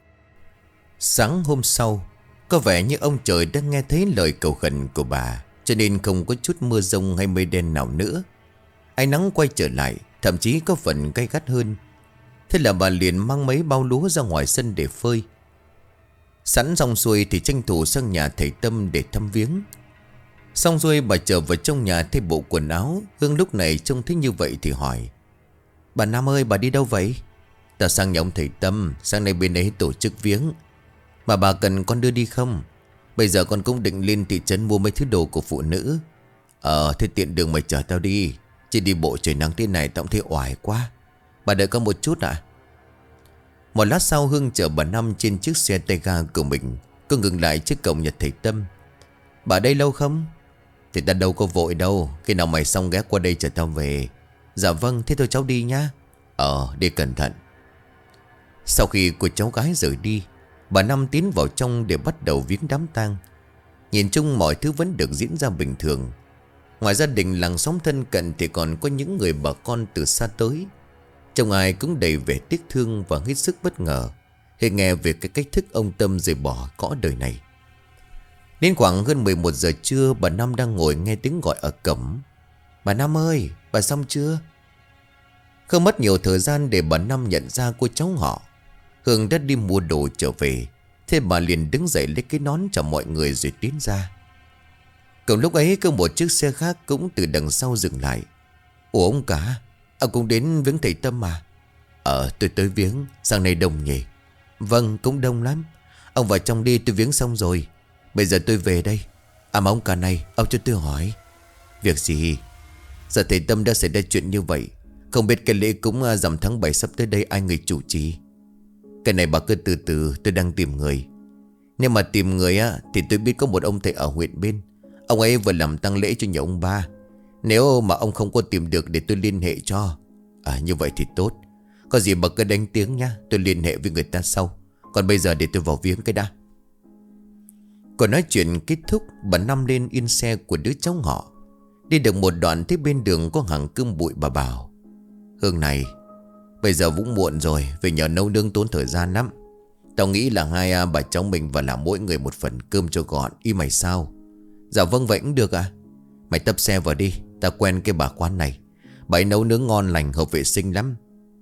Sáng hôm sau, có vẻ như ông trời đã nghe thấy lời cầu khẩn của bà, cho nên không có chút mưa rông hay mây đen nào nữa. Ánh nắng quay trở lại, thậm chí có phần gay gắt hơn. Thế là bà liền mang mấy bao lúa ra ngoài sân để phơi. Sẵn xong xuôi thì tranh thủ sang nhà thầy Tâm để thăm viếng. Xong xuôi bà trở vào trong nhà thay bộ quần áo. Hương lúc này trông thấy như vậy thì hỏi: Bà Năm ơi, bà đi đâu vậy? Ta sang nhà ông thầy Tâm, sang đây bên ấy tổ chức viếng. Mà bà cần con đưa đi không? Bây giờ con cũng định lên thị trấn mua mấy thứ đồ của phụ nữ. Ờ thế tiện đường mày chở tao đi. Chỉ đi bộ trời nắng thế này tao cũng thấy oải quá. Bà đợi con một chút ạ. Một lát sau, Hương chở bà Năm trên chiếc xe tay ga của mình. Cô ngừng lại trước cổng nhà thầy Tâm. Bà ở đây lâu không? Thì ta đâu có vội đâu. Khi nào mày xong ghé qua đây chở tao về. Dạ vâng, thế thôi cháu đi nhá. Ờ, đi cẩn thận. Sau khi cô cháu gái rời đi, bà Năm tiến vào trong để bắt đầu viếng đám tang. Nhìn chung mọi thứ vẫn được diễn ra bình thường. Ngoài gia đình làng xóm thân cận thì còn có những người bà con từ xa tới. Trông ai cũng đầy vẻ tiếc thương và hết sức bất ngờ khi nghe về cái cách thức ông Tâm rời bỏ cõi đời này. Đến khoảng hơn mười một giờ trưa, bà Năm đang ngồi nghe tiếng gọi ở cổng. Bà Năm ơi, bà xong chưa? Không mất nhiều thời gian để bà Năm nhận ra cô cháu họ. Hương đã đi mua đồ trở về. Thế bà liền đứng dậy lấy cái nón chào mọi người rồi tiến ra. Cùng lúc ấy có một chiếc xe khác cũng từ đằng sau dừng lại. Ủa ông cả, ông cũng đến viếng thầy Tâm à? Ờ tôi tới viếng, sang này đông nhỉ? Vâng cũng đông lắm. Ông vào trong đi, tôi viếng xong rồi. Bây giờ tôi về đây. À mà ông cả này, ông cho tôi hỏi. Việc gì? Giờ thầy Tâm đã xảy ra chuyện như vậy, không biết cái lễ cúng rằm tháng bảy sắp tới đây ai người chủ trì? Cái này bà cứ từ từ, tôi đang tìm người. Nếu mà tìm người á thì tôi biết có một ông thầy ở huyện bên. Ông ấy vừa làm tang lễ cho nhà ông ba. Nếu mà ông không có tìm được để tôi liên hệ cho. À như vậy thì tốt. Có gì bà cứ đánh tiếng nhá, tôi liên hệ với người ta sau. Còn bây giờ để tôi vào viếng cái đã. Còn nói chuyện kết thúc, bà Năm lên yên xe của đứa cháu họ. Đi được một đoạn thấy bên đường có hàng cơm bụi, bà bảo: Hương này, bây giờ cũng muộn rồi, về nhờ nấu nướng tốn thời gian lắm. Tao nghĩ là hai à, bà cháu mình và làm mỗi người một phần cơm cho gọn. Ý mày sao? Dạ vâng vậy cũng được à. Mày tấp xe vào đi, ta quen cái bà quán này. Bà ấy nấu nướng ngon lành, hợp vệ sinh lắm.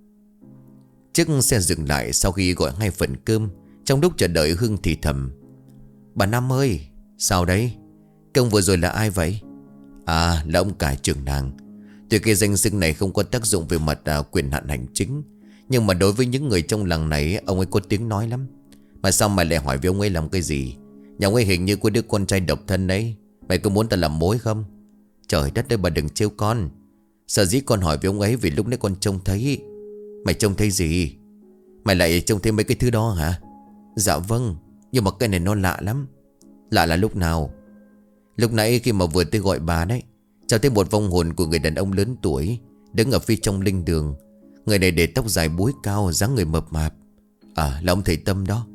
Chiếc xe dừng lại sau khi gọi hai phần cơm. Trong lúc chờ đợi Hương thì thầm: Bà Năm ơi, sao đấy? Công vừa rồi là ai vậy? À là ông cả trưởng làng. Tuy cái danh xưng này không có tác dụng về mặt à, quyền hạn hành chính, nhưng mà đối với những người trong làng này, ông ấy có tiếng nói lắm. Mà sao mày lại hỏi với ông ấy làm cái gì? Nhà ông ấy hình như có đứa con trai độc thân đấy. Mày có muốn ta làm mối không? Trời đất ơi bà đừng trêu con. Sợ dĩ con hỏi với ông ấy vì lúc nãy con trông thấy. Mày trông thấy gì? Mày lại trông thấy mấy cái thứ đó hả? Dạ vâng, nhưng mà cái này nó lạ lắm. Lạ là lúc nào? Lúc nãy khi mà vừa tôi gọi bà đấy, cháu thấy một vong hồn của người đàn ông lớn tuổi đứng ở phía trong linh đường. Người này để tóc dài búi cao, dáng người mập mạp. À là ông thầy Tâm đó.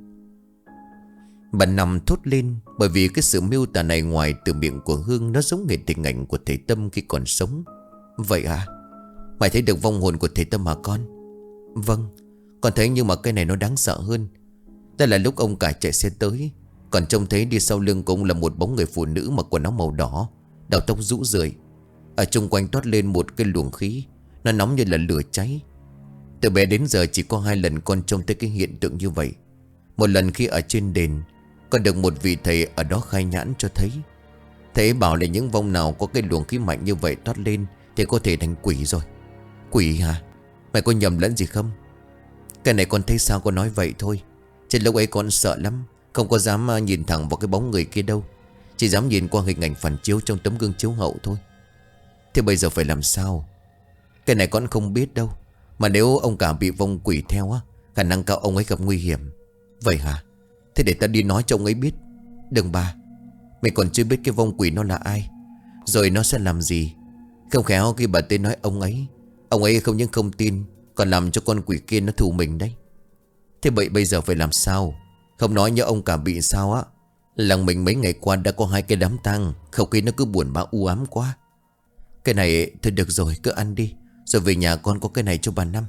Bà Năm thốt lên, bởi vì cái sự miêu tả này ngoài từ miệng của Hương, nó giống hệt hình ảnh của thầy Tâm khi còn sống. Vậy à? Mày thấy được vong hồn của thầy Tâm hả con? Vâng, con thấy, nhưng mà cái này nó đáng sợ hơn. Đây là lúc ông cả chạy xe tới, còn trông thấy đi sau lưng cũng là một bóng người phụ nữ mặc quần áo màu đỏ, đầu tóc rũ rượi. Ở chung quanh toát lên một cái luồng khí, nó nóng như là lửa cháy. Từ bé đến giờ chỉ có hai lần con trông thấy cái hiện tượng như vậy. Một lần khi ở trên đền, con được một vị thầy ở đó khai nhãn cho thấy. Thầy bảo là những vong nào có cái luồng khí mạnh như vậy toát lên thì có thể thành quỷ rồi. Quỷ hả? Mày có nhầm lẫn gì không? Cái này con thấy sao con nói vậy thôi. Trên lúc ấy con sợ lắm, không có dám nhìn thẳng vào cái bóng người kia đâu. Chỉ dám nhìn qua hình ảnh phản chiếu trong tấm gương chiếu hậu thôi. Thế bây giờ phải làm sao? Cái này con không biết đâu. Mà nếu ông cả bị vong quỷ theo á, khả năng cao ông ấy gặp nguy hiểm. Vậy hả? Thế để ta đi nói cho ông ấy biết. Đừng bà, mày còn chưa biết cái vong quỷ nó là ai, rồi nó sẽ làm gì. Không khéo khi bà tên nói ông ấy, ông ấy không những không tin, còn làm cho con quỷ kia nó thù mình đấy. Thế vậy bây giờ phải làm sao? Không nói như ông cả bị sao á, làng mình mấy ngày qua đã có hai cái đám tang, không khí nó cứ buồn bã u ám quá. Cái này thôi được rồi, cứ ăn đi, rồi về nhà con có cái này cho bà Năm.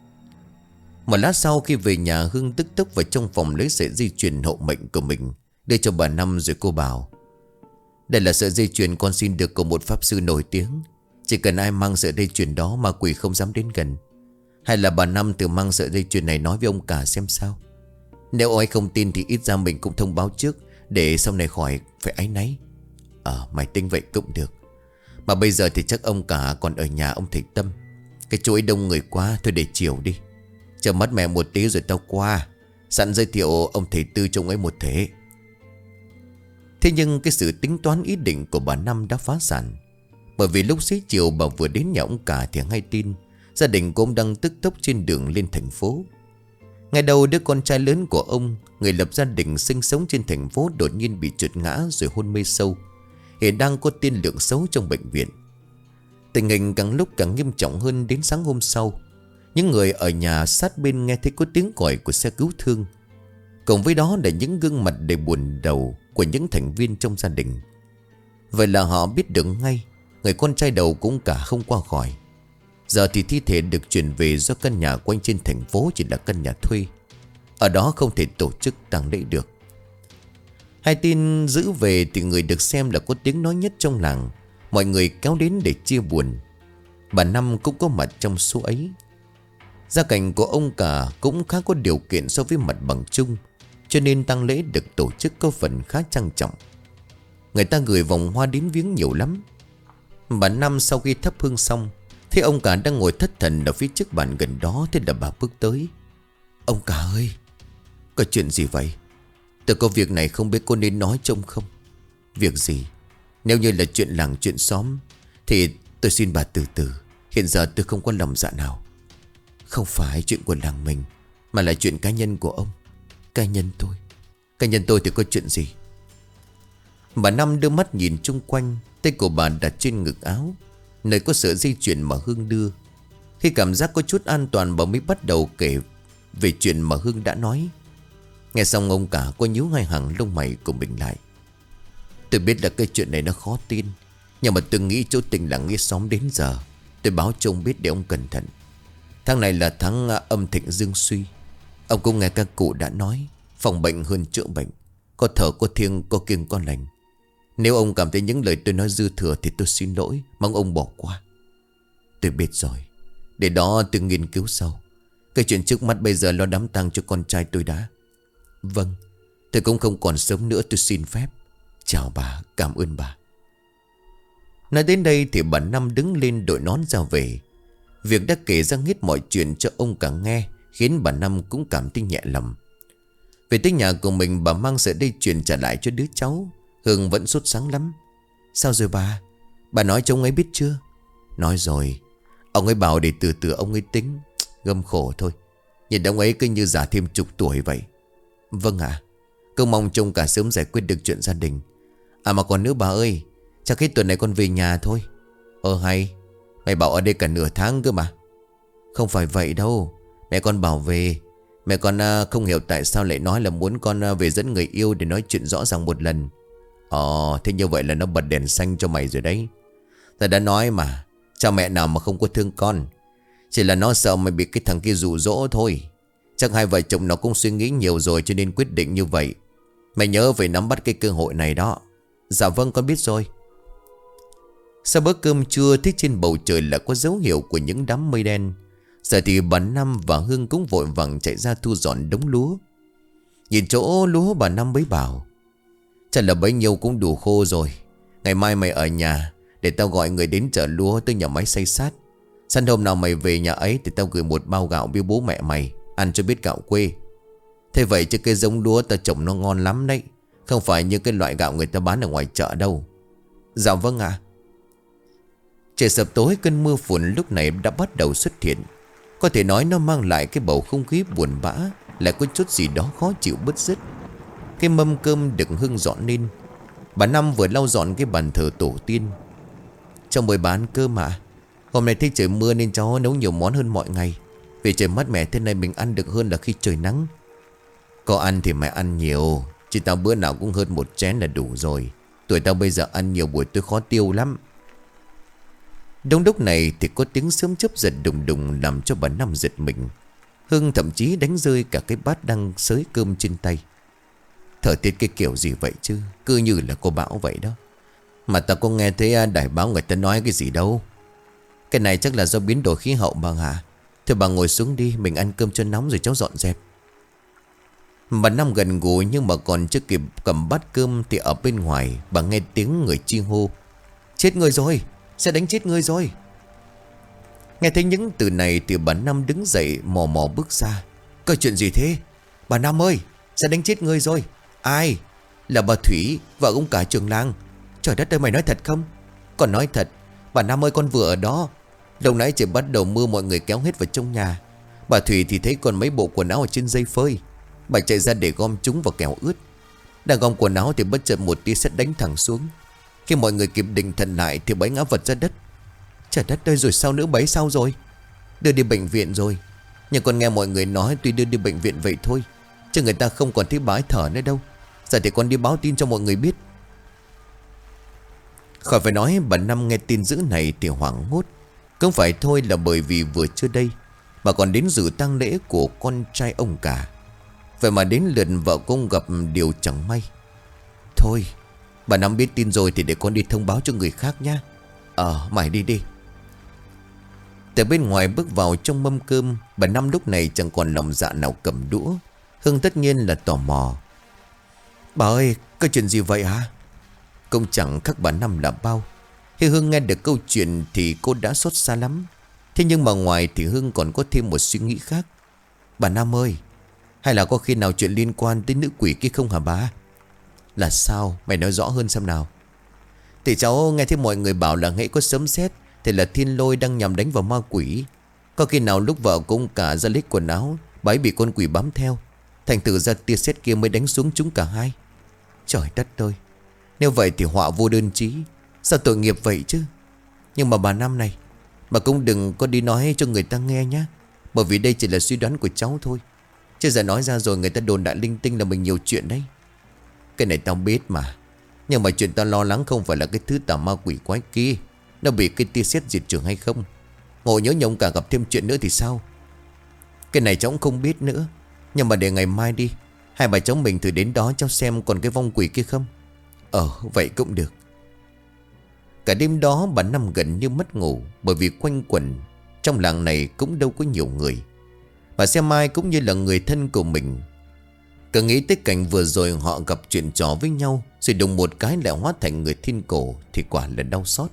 Một lát sau khi về nhà, Hương tức tốc vào trong phòng lấy sợi dây chuyền hộ mệnh của mình đưa cho bà Năm, rồi cô bảo: Đây là sợi dây chuyền con xin được của một pháp sư nổi tiếng. Chỉ cần ai mang sợi dây chuyền đó mà quỷ không dám đến gần. Hay là bà Năm tự mang sợi dây chuyền này nói với ông cả xem sao. Nếu ông ấy không tin thì ít ra mình cũng thông báo trước, để sau này khỏi phải áy náy. Ờ mày tính vậy cũng được. Mà bây giờ thì chắc ông cả còn ở nhà ông thầy Tâm. Cái chỗ ấy đông người quá, thôi để chiều đi. Chờ mắt mẹ một tí rồi tao qua, sẵn giới thiệu ông thầy Tư trông ấy một thế. Thế nhưng cái sự tính toán ý định của bà Năm đã phá sản. Bởi vì lúc xế chiều bà vừa đến nhà ông cả thì hay tin gia đình của ông đang tức tốc trên đường lên thành phố. Ngày đầu đứa con trai lớn của ông, người lập gia đình sinh sống trên thành phố, đột nhiên bị trượt ngã rồi hôn mê sâu, hiện đang có tiên lượng xấu trong bệnh viện. Tình hình càng lúc càng nghiêm trọng hơn. Đến sáng hôm sau, những người ở nhà sát bên nghe thấy có tiếng còi của xe cứu thương, cùng với đó là những gương mặt đầy buồn rầu của những thành viên trong gia đình. Vậy là họ biết được ngay người con trai đầu cũng cả không qua khỏi. Giờ thì thi thể được chuyển về, do căn nhà quanh trên thành phố chỉ là căn nhà thuê, ở đó không thể tổ chức tang lễ được. Hai tin giữ về thì người được xem là có tiếng nói nhất trong làng mọi người kéo đến để chia buồn. Bà Năm cũng có mặt trong số ấy. Gia cảnh của ông cả cũng khá có điều kiện so với mặt bằng chung, cho nên tang lễ được tổ chức có phần khá trang trọng. Người ta gửi vòng hoa đến viếng nhiều lắm. Bà Năm sau khi thắp hương xong, thấy ông cả đang ngồi thất thần ở phía trước bàn gần đó, thế là bà bước tới. Ông cả ơi, có chuyện gì vậy? Tôi có việc này không biết cô nên nói trông không? Việc gì? Nếu như là chuyện làng chuyện xóm thì tôi xin bà từ từ. Hiện giờ tôi không có lòng dạ nào. Không phải chuyện của làng mình, mà là chuyện cá nhân của ông. Cá nhân tôi? Cá nhân tôi thì có chuyện gì? Bà Năm đưa mắt nhìn chung quanh. Tay của bà đặt trên ngực áo, nơi có sợi dây chuyền mà Hương đưa. Khi cảm giác có chút an toàn, bà mới bắt đầu kể về chuyện mà Hương đã nói. Nghe xong ông cả có nhíu hai hàng lông mày của mình lại. Tôi biết là cái chuyện này nó khó tin, nhưng mà tôi nghĩ chỗ tình là nghĩa xóm đến giờ. Tôi báo cho ông biết để ông cẩn thận. Tháng này là tháng âm thịnh dương suy. Ông cũng nghe các cụ đã nói, phòng bệnh hơn chữa bệnh. Có thở có thiêng có kiêng có lành. Nếu ông cảm thấy những lời tôi nói dư thừa thì tôi xin lỗi, mong ông bỏ qua. Tôi biết rồi, để đó tôi nghiên cứu sau. Cái chuyện trước mắt bây giờ lo đám tang cho con trai tôi đã. Vâng, tôi cũng không còn sống nữa, tôi xin phép. Chào bà, cảm ơn bà. Nói đến đây thì bà Năm đứng lên đội nón ra về. Việc đã kể ra hết mọi chuyện cho ông cả nghe khiến bà Năm cũng cảm thấy nhẹ lòng. Về tới nhà của mình, bà mang sợi dây chuyền trả lại cho đứa cháu. Hương vẫn sốt sáng lắm. Sao rồi bà? Bà nói cho ông ấy biết chưa? Nói rồi. Ông ấy bảo để từ từ ông ấy tính. Gâm khổ thôi. Nhìn ông ấy cứ như già thêm chục tuổi vậy. Vâng ạ. Cứ mong trông cả sớm giải quyết được chuyện gia đình. À mà còn nữa bà ơi, chắc hết tuần này con về nhà thôi. Ờ hay. Mày bảo ở đây cả nửa tháng cơ mà. Không phải vậy đâu. Mẹ con bảo về. Mẹ con à, không hiểu tại sao lại nói là muốn con à, về dẫn người yêu để nói chuyện rõ ràng một lần. Ồ, thế như vậy là nó bật đèn xanh cho mày rồi đấy. Ta đã nói mà, cha mẹ nào mà không có thương con. Chỉ là nó sợ mày bị cái thằng kia dụ dỗ thôi. Chắc hai vợ chồng nó cũng suy nghĩ nhiều rồi cho nên quyết định như vậy. Mày nhớ phải nắm bắt cái cơ hội này đó. Dạ vâng, con biết rồi. Sau bữa cơm trưa, thấy trên bầu trời là có dấu hiệu của những đám mây đen. Giờ thì bà Năm và Hương cũng vội vàng chạy ra thu dọn đống lúa. Nhìn chỗ lúa, bà Năm mới bảo, chắc là bấy nhiêu cũng đủ khô rồi. Ngày mai mày ở nhà, để tao gọi người đến chợ lúa tới nhà máy xay sát. Sáng hôm nào mày về nhà ấy thì tao gửi một bao gạo biếu bố mẹ mày, ăn cho biết gạo quê. Thế vậy chứ cái giống lúa tao trồng nó ngon lắm đấy, không phải như cái loại gạo người ta bán ở ngoài chợ đâu. Dạ vâng ạ. Trời sập tối, cơn mưa phùn lúc này đã bắt đầu xuất hiện. Có thể nói nó mang lại cái bầu không khí buồn bã, lại có chút gì đó khó chịu bứt rứt. Cái mâm cơm được Hương dọn lên. Bà Năm vừa lau dọn cái bàn thờ tổ tiên. Cháu mời bà ăn cơm mà. Hôm nay thấy trời mưa nên cháu nấu nhiều món hơn mọi ngày. Vì trời mát mẻ thế này mình ăn được hơn là khi trời nắng. Có ăn thì mày ăn nhiều, chứ tao bữa nào cũng hơn một chén là đủ rồi. Tuổi tao bây giờ ăn nhiều buổi tối khó tiêu lắm. Đông đúc này thì có tiếng sớm chớp giật đùng đùng làm cho bà Năm giật mình. Hương thậm chí đánh rơi cả cái bát đang xới cơm trên tay. Thời tiết cái kiểu gì vậy chứ, cứ như là cô bão vậy đó. Mà tao có nghe thấy đài báo người ta nói cái gì đâu. Cái này chắc là do biến đổi khí hậu bà hả? Thôi bà ngồi xuống đi, mình ăn cơm cho nóng rồi cháu dọn dẹp. Bà Năm gần gũi nhưng mà còn chưa kịp cầm bát cơm thì ở bên ngoài bà nghe tiếng người chi hô. Chết người rồi, sẽ đánh chết người rồi. Nghe thấy những từ này thì bà Năm đứng dậy mò mò bước ra. Có chuyện gì thế? Bà Năm ơi, sẽ đánh chết người rồi. Ai? Là bà Thủy, vợ ông cả trường làng. Trời đất ơi, mày nói thật không? Còn nói thật. Bà Năm ơi, con vừa ở đó. Lúc nãy trời bắt đầu mưa, mọi người kéo hết vào trong nhà. Bà Thủy thì thấy còn mấy bộ quần áo ở trên dây phơi. Bà chạy ra để gom chúng vào kẻo ướt. Đang gom quần áo thì bất chợt một tia sét đánh thẳng xuống. Khi mọi người kịp định thần lại thì bà ngã vật ra đất. Trời đất ơi, rồi sao nữa, bà sao rồi? Đưa đi bệnh viện rồi. Nhưng con nghe mọi người nói tuy đưa đi bệnh viện vậy thôi, chứ người ta không còn thấy bà ấy thở nữa đâu. Giờ thì con đi báo tin cho mọi người biết. Khỏi phải nói, bà Năm nghe tin dữ này thì hoảng hốt. Không phải thôi là bởi vì vừa chưa đây mà còn đến dự tang lễ của con trai ông cả. Vậy mà đến lượt vợ con gặp điều chẳng may. Thôi, bà Năm biết tin rồi thì để con đi thông báo cho người khác nha. Ờ mày đi đi. Từ bên ngoài bước vào trong mâm cơm, bà Năm lúc này chẳng còn lòng dạ nào cầm đũa. Hương tất nhiên là tò mò. Bà ơi, có chuyện gì vậy hả? Cũng chẳng khác bà Năm là bao. Khi Hương nghe được câu chuyện thì cô đã xót xa lắm. Thế nhưng mà ngoài thì Hương còn có thêm một suy nghĩ khác. Bà Năm ơi, hay là có khi nào chuyện liên quan đến nữ quỷ kia không hả bà? Là sao? Mày nói rõ hơn xem nào. Thì cháu nghe thấy mọi người bảo là hễ có sấm sét thì là thiên lôi đang nhằm đánh vào ma quỷ. Có khi nào lúc vợ cũng cả ra lấy quần áo, bà ấy bị con quỷ bám theo, thành thử ra tia sét kia mới đánh xuống chúng cả hai. Trời đất ơi, nếu vậy thì họa vô đơn chí. Sao tội nghiệp vậy chứ? Nhưng mà bà Năm này, bà cũng đừng có đi nói cho người ta nghe nhé. Bởi vì đây chỉ là suy đoán của cháu thôi. Chứ giờ nói ra rồi người ta đồn đại linh tinh là mình nhiều chuyện đấy. Cái này tao biết mà. Nhưng mà chuyện tao lo lắng không phải là cái thứ tà ma quỷ quái kia nó bị cái tia sét diệt trường hay không. Ngộ nhớ nhung cả gặp thêm chuyện nữa thì sao? Cái này cháu cũng không biết nữa. Nhưng mà để ngày mai đi, hai bà cháu mình thử đến đó cháu xem còn cái vong quỷ kia không. Ờ vậy cũng được. Cả đêm đó bà Năm gần như mất ngủ. Bởi vì quanh quẩn trong làng này cũng đâu có nhiều người. Bà xem Mai cũng như là người thân của mình. Cả nghĩ tới cảnh vừa rồi họ gặp chuyện trò với nhau, rồi đùng một cái lại hóa thành người thiên cổ, thì quả là đau xót.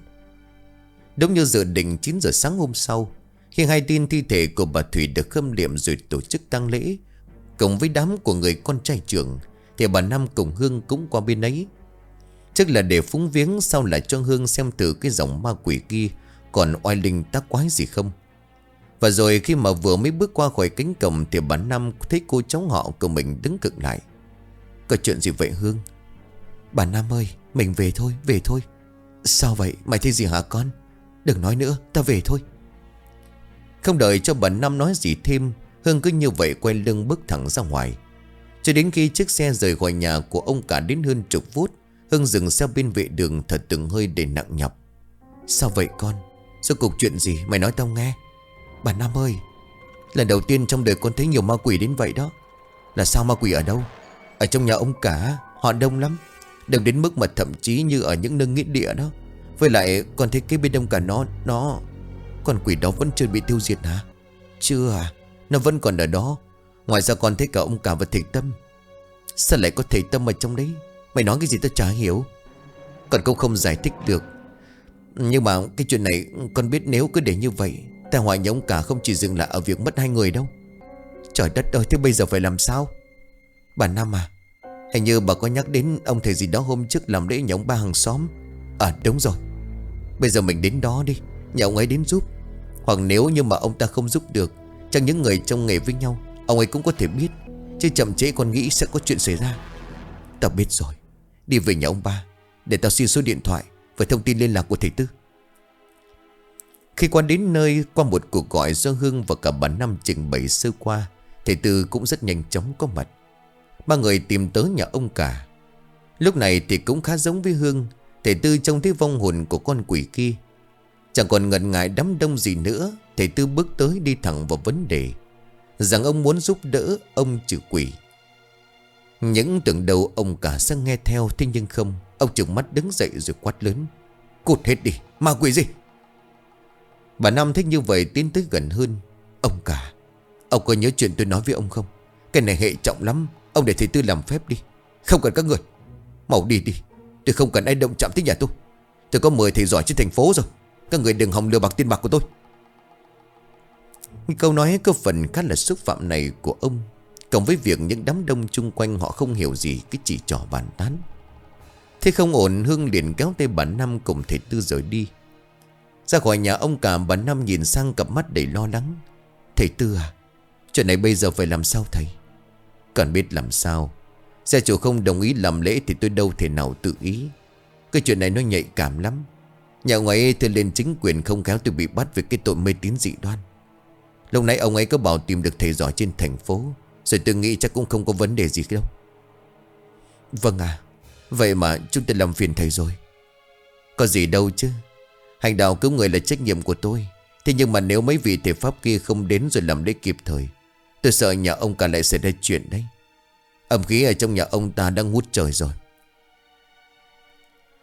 Đúng như dự định chín giờ sáng hôm sau, khi hai tin thi thể của bà Thủy được khâm liệm rồi tổ chức tang lễ cùng với đám của người con trai trưởng, thì bà Năm cùng Hương cũng qua bên ấy. Chắc là để phúng viếng, sau là cho Hương xem thử cái dòng ma quỷ kia còn oai linh tác quái gì không. Và rồi khi mà vừa mới bước qua khỏi cánh cổng thì bà Năm thấy cô cháu họ của mình đứng cực lại. Có chuyện gì vậy Hương? Bà Năm ơi, mình về thôi, về thôi. Sao vậy, mày thấy gì hả con? Đừng nói nữa, ta về thôi. Không đợi cho bà Năm nói gì thêm, Hương cứ như vậy quay lưng bước thẳng ra ngoài. Cho đến khi chiếc xe rời khỏi nhà của ông cả đến hơn chục phút, Hương dừng xe bên vệ đường thật từng hơi để nặng nhọc. Sao vậy con? Sao cuộc chuyện gì mày nói tao nghe. Bà Năm ơi, lần đầu tiên trong đời con thấy nhiều ma quỷ đến vậy đó. Là sao, ma quỷ ở đâu? Ở trong nhà ông cả, họ đông lắm. Đừng đến mức mà thậm chí như ở những nơi nghĩa địa đó. Với lại con thấy cái bên đông cả nó Nó Con quỷ đó vẫn chưa bị tiêu diệt hả? Chưa à, nó vẫn còn ở đó. Ngoài ra con thấy cả ông cả và thầy Tâm. Sao lại có thầy Tâm ở trong đấy? Mày nói cái gì tao chả hiểu. Con cũng không giải thích được. Nhưng mà cái chuyện này con biết nếu cứ để như vậy, tai họa nhà ông cả không chỉ dừng lại ở việc mất hai người đâu. Trời đất ơi, thế bây giờ phải làm sao? Bà Năm à, hình như bà có nhắc đến ông thầy gì đó hôm trước làm lễ nhà ông ba hàng xóm. À đúng rồi. Bây giờ mình đến đó đi, nhờ ông ấy đến giúp. Hoặc nếu như mà ông ta không giúp được, chẳng những người trong nghề với nhau ông ấy cũng có thể biết. Chứ chậm trễ con nghĩ sẽ có chuyện xảy ra. Tao biết rồi. Đi về nhà ông ba, để tao xin số điện thoại và thông tin liên lạc của thầy Tư. Khi qua đến nơi, qua một cuộc gọi do Hương và cả bà Năm trình bày sơ qua, thầy Tư cũng rất nhanh chóng có mặt. Ba người tìm tới nhà ông cả. Lúc này thì cũng khá giống với Hương. Thầy Tư trông thấy vong hồn của con quỷ kia. Chẳng còn ngần ngại đám đông gì nữa, thầy Tư bước tới đi thẳng vào vấn đề, rằng ông muốn giúp đỡ ông trừ quỷ. Những tưởng đầu ông cả sẽ nghe theo, thế nhưng không. Ông trừng mắt đứng dậy rồi quát lớn: Cút hết đi, ma quỷ gì? Bà Năm thích như vậy tiến tới gần hơn. Ông cả, ông có nhớ chuyện tôi nói với ông không? Cái này hệ trọng lắm. Ông để thầy Tư làm phép đi. Không cần các người. Mau đi đi. Tôi không cần ai động chạm tới nhà tôi. Tôi có mười thầy giỏi trên thành phố rồi. Các người đừng hòng lừa bạc tiền bạc của tôi. Câu nói có phần khá là xúc phạm này của ông, cộng với việc những đám đông chung quanh họ không hiểu gì cái chỉ trò bàn tán. Thế không ổn, Hương liền kéo tay bà Năm cùng thầy Tư rời đi. Ra khỏi nhà ông cả, bà Năm nhìn sang cặp mắt đầy lo lắng. Thầy Tư à, chuyện này bây giờ phải làm sao thầy? Cần biết làm sao. Gia chủ không đồng ý làm lễ thì tôi đâu thể nào tự ý. Cái chuyện này nó nhạy cảm lắm. Nhà ông ấy tôi lên chính quyền không khéo tôi bị bắt về cái tội mê tín dị đoan. Lúc nãy ông ấy có bảo tìm được thầy giỏi trên thành phố, rồi tôi nghĩ chắc cũng không có vấn đề gì đâu. Vâng à, vậy mà chúng tôi làm phiền thầy rồi. Có gì đâu chứ. Hành đạo cứu người là trách nhiệm của tôi. Thế nhưng mà nếu mấy vị thầy pháp kia không đến rồi làm lễ kịp thời, tôi sợ nhà ông cả lại xảy ra chuyện đấy. Âm khí ở trong nhà ông ta đang ngút trời rồi.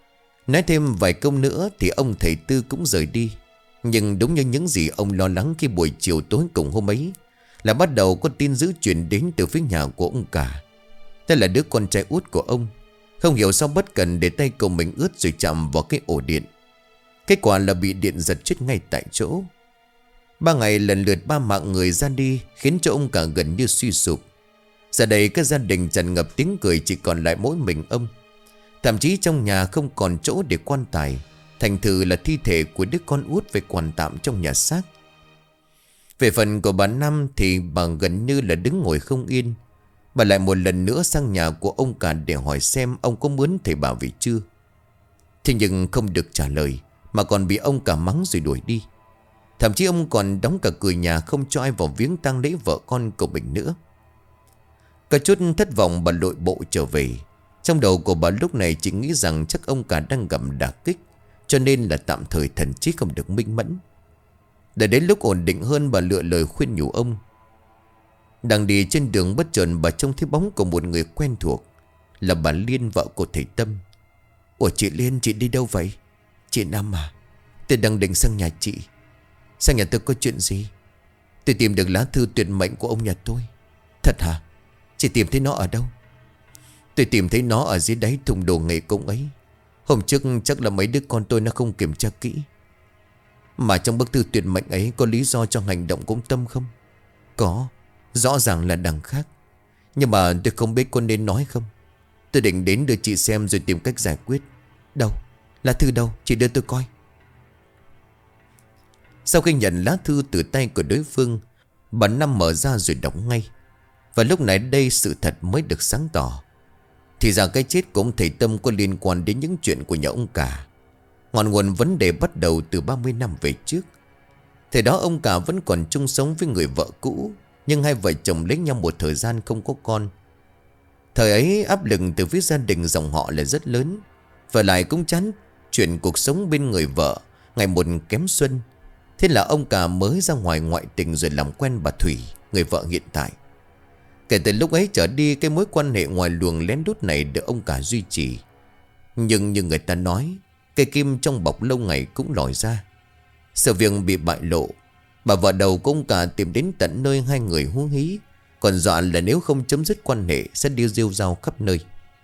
Nói thêm vài câu nữa thì ông thầy Tư cũng rời đi. Nhưng đúng như những gì ông lo lắng khi buổi chiều tối cùng hôm ấy, là bắt đầu có tin dữ truyền đến từ phía nhà của ông cả. Đây là đứa con trai út của ông, không hiểu sao bất cần để tay cậu mình ướt rồi chạm vào cái ổ điện. Kết quả là bị điện giật chết ngay tại chỗ. Ba ngày lần lượt ba mạng người ra đi, khiến cho ông cả gần như suy sụp. Giờ đây các gia đình tràn ngập tiếng cười, chỉ còn lại mỗi mình ông. Thậm chí trong nhà không còn chỗ để quan tài, thành thử là thi thể của đứa con út phải quàn tạm trong nhà xác. Về phần của bà Năm thì bà gần như là đứng ngồi không yên. Bà lại một lần nữa sang nhà của ông cả để hỏi xem ông có muốn thầy bà về chưa. Thế nhưng không được trả lời, mà còn bị ông cả mắng rồi đuổi đi. Thậm chí ông còn đóng cả cửa nhà, không cho ai vào viếng tang lễ vợ con của mình nữa. Có chút thất vọng, bà lội bộ trở về. Trong đầu của bà lúc này chỉ nghĩ rằng chắc ông cả đang gặp đả kích, cho nên là tạm thời thần trí không được minh mẫn. Để đến lúc ổn định hơn, bà lựa lời khuyên nhủ ông. Đang đi trên đường bất chợt bà trông thấy bóng của một người quen thuộc, là bà Liên, vợ của thầy Tâm. Ủa chị Liên, chị đi đâu vậy? Chị Năm à, tôi đang định sang nhà chị. Sang nhà tôi có chuyện gì? Tôi tìm được lá thư tuyệt mệnh của ông nhà tôi. Thật hả? Chị tìm thấy nó ở đâu? Tôi tìm thấy nó ở dưới đáy thùng đồ nghề cũng ấy. Hôm trước chắc là mấy đứa con tôi nó không kiểm tra kỹ. Mà trong bức thư tuyệt mệnh ấy có lý do cho hành động của Tâm không? Có, rõ ràng là đằng khác. Nhưng mà tôi không biết có nên nói không. Tôi định đến đưa chị xem rồi tìm cách giải quyết. Đâu? Lá thư đâu? Chị đưa tôi coi. Sau khi nhận lá thư từ tay của đối phương, bà Năm mở ra rồi đọc ngay. Và lúc này đây sự thật mới được sáng tỏ. Thì ra cái chết của ông thầy Tâm có liên quan đến những chuyện của nhà ông cả. Ngọn nguồn vấn đề bắt đầu từ ba mươi năm về trước. Thời đó ông cả vẫn còn chung sống với người vợ cũ, nhưng hai vợ chồng lấy nhau một thời gian không có con. Thời ấy áp lực từ phía gia đình dòng họ là rất lớn. Và lại cũng chán chuyện cuộc sống bên người vợ ngày một kém xuân. Thế là ông cả mới ra ngoài ngoại tình rồi làm quen bà Thủy, người vợ hiện tại. Kể từ lúc ấy trở đi, cái mối quan hệ ngoài luồng lén lút này được ông cả duy trì. Nhưng như người ta nói, cây kim trong bọc lâu ngày cũng lòi ra. Sự việc bị bại lộ, bà vợ đầu của ông cả tìm đến tận nơi hai người hú hí, còn dọa là nếu không chấm dứt quan hệ sẽ đi rêu rao khắp nơi.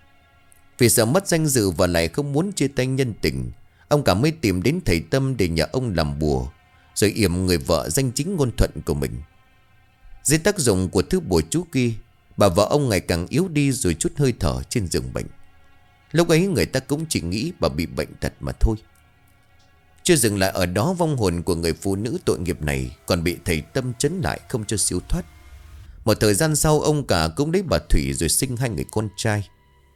Vì sợ mất danh dự và lại không muốn chia tay nhân tình, ông cả mới tìm đến thầy Tâm để nhờ ông làm bùa, rồi yểm người vợ danh chính ngôn thuận của mình. Dưới tác dụng của thứ bùa chú kia, bà vợ ông ngày càng yếu đi rồi chút hơi thở trên giường bệnh. Lúc ấy người ta cũng chỉ nghĩ bà bị bệnh tật mà thôi. Chưa dừng lại ở đó, vong hồn của người phụ nữ tội nghiệp này còn bị thầy Tâm trấn lại không cho siêu thoát. Một thời gian sau, ông cả cũng lấy bà Thủy rồi sinh hai người con trai.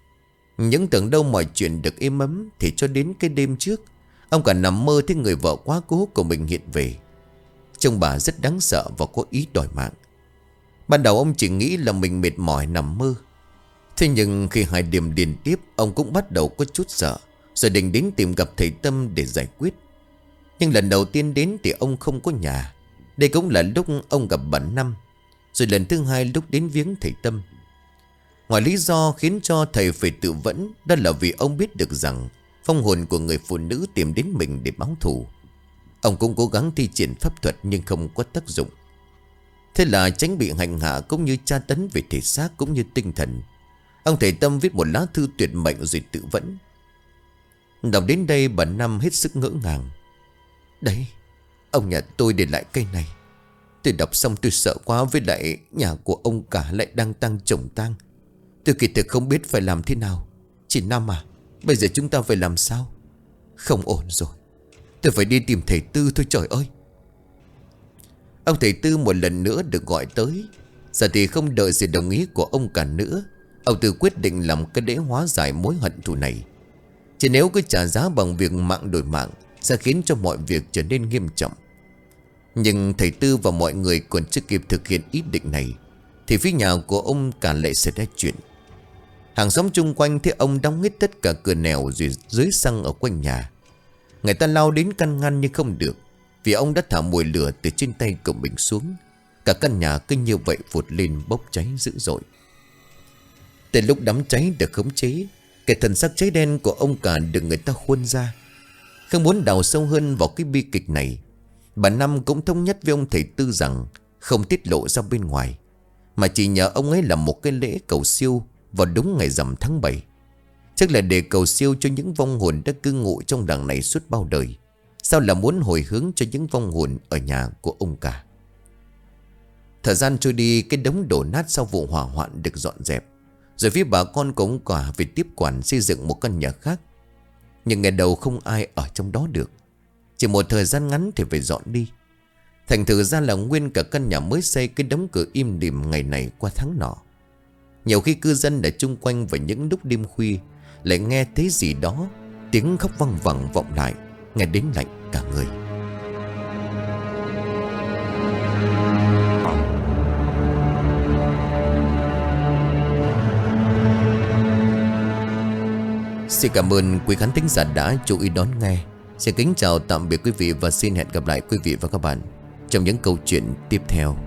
Những tưởng đâu mọi chuyện được êm ấm, thì cho đến cái đêm trước, ông cả nằm mơ thấy người vợ quá cố của mình hiện về. Trông bà rất đáng sợ và có ý đòi mạng. Ban đầu ông chỉ nghĩ là mình mệt mỏi nằm mơ. Thế nhưng khi hai đêm liên tiếp, ông cũng bắt đầu có chút sợ, rồi định đến tìm gặp thầy Tâm để giải quyết. Nhưng lần đầu tiên đến thì ông không có nhà. Đây cũng là lúc ông gặp bà Năm. Rồi lần thứ hai lúc đến viếng thầy Tâm. Ngoài lý do khiến cho thầy phải tự vẫn, đó là vì ông biết được rằng phong hồn của người phụ nữ tìm đến mình để báo thù. Ông cũng cố gắng thi triển pháp thuật nhưng không có tác dụng. Thế là tránh bị hành hạ cũng như tra tấn về thể xác cũng như tinh thần, ông thầy Tâm viết một lá thư tuyệt mệnh rồi tự vẫn. Đọc đến đây bà Năm hết sức ngỡ ngàng. Đấy, ông nhà tôi để lại cây này. Tôi đọc xong tôi sợ quá, với lại nhà của ông cả lại đang tang chồng tang. Tôi kỳ thực không biết phải làm thế nào. Chị Năm à, bây giờ chúng ta phải làm sao? Không ổn rồi, tôi phải đi tìm thầy Tư thôi, trời ơi. Ông thầy Tư một lần nữa được gọi tới. Giờ thì không đợi sự đồng ý của ông cả nữa, ông Tư quyết định làm cái lễ hóa giải mối hận thù này. Chỉ nếu cứ trả giá bằng việc mạng đổi mạng sẽ khiến cho mọi việc trở nên nghiêm trọng. Nhưng thầy Tư và mọi người còn chưa kịp thực hiện ý định này thì phía nhà của ông cả lại xảy ra chuyện. Hàng xóm chung quanh thấy ông đóng hết tất cả cửa nẻo rồi dưới xăng ở quanh nhà. Người ta lao đến can ngăn nhưng không được, vì ông đã thả mồi lửa từ trên tay của mình xuống. Cả căn nhà cứ như vậy vụt lên bốc cháy dữ dội. Từ lúc đám cháy được khống chế, Cái thân xác cháy đen của ông cả được người ta khuôn ra. Không muốn đào sâu hơn vào cái bi kịch này, bà Năm cũng thống nhất với ông thầy Tư rằng không tiết lộ ra bên ngoài, mà chỉ nhờ ông ấy làm một cái lễ cầu siêu vào đúng ngày rằm tháng bảy. Chắc là để cầu siêu cho những vong hồn đã cư ngụ trong làng này suốt bao đời. Sao là muốn hồi hướng cho những vong hồn ở nhà của ông cả. Thời gian trôi đi, cái đống đổ nát sau vụ hỏa hoạn được dọn dẹp. Rồi phía bà con của ông cả về tiếp quản xây dựng một căn nhà khác. Nhưng ngày đầu không ai ở trong đó được. Chỉ một thời gian ngắn thì phải dọn đi. Thành thử ra là nguyên cả căn nhà mới xây, cái đống cửa im lìm ngày này qua tháng nọ. Nhiều khi cư dân ở chung quanh vào những lúc đêm khuya lại nghe thấy gì đó, tiếng khóc văng vẳng vọng lại, nghe đến lạnh cả người. Xin cảm ơn quý khán thính giả đã chú ý đón nghe. Xin kính chào tạm biệt quý vị và xin hẹn gặp lại quý vị và các bạn trong những câu chuyện tiếp theo.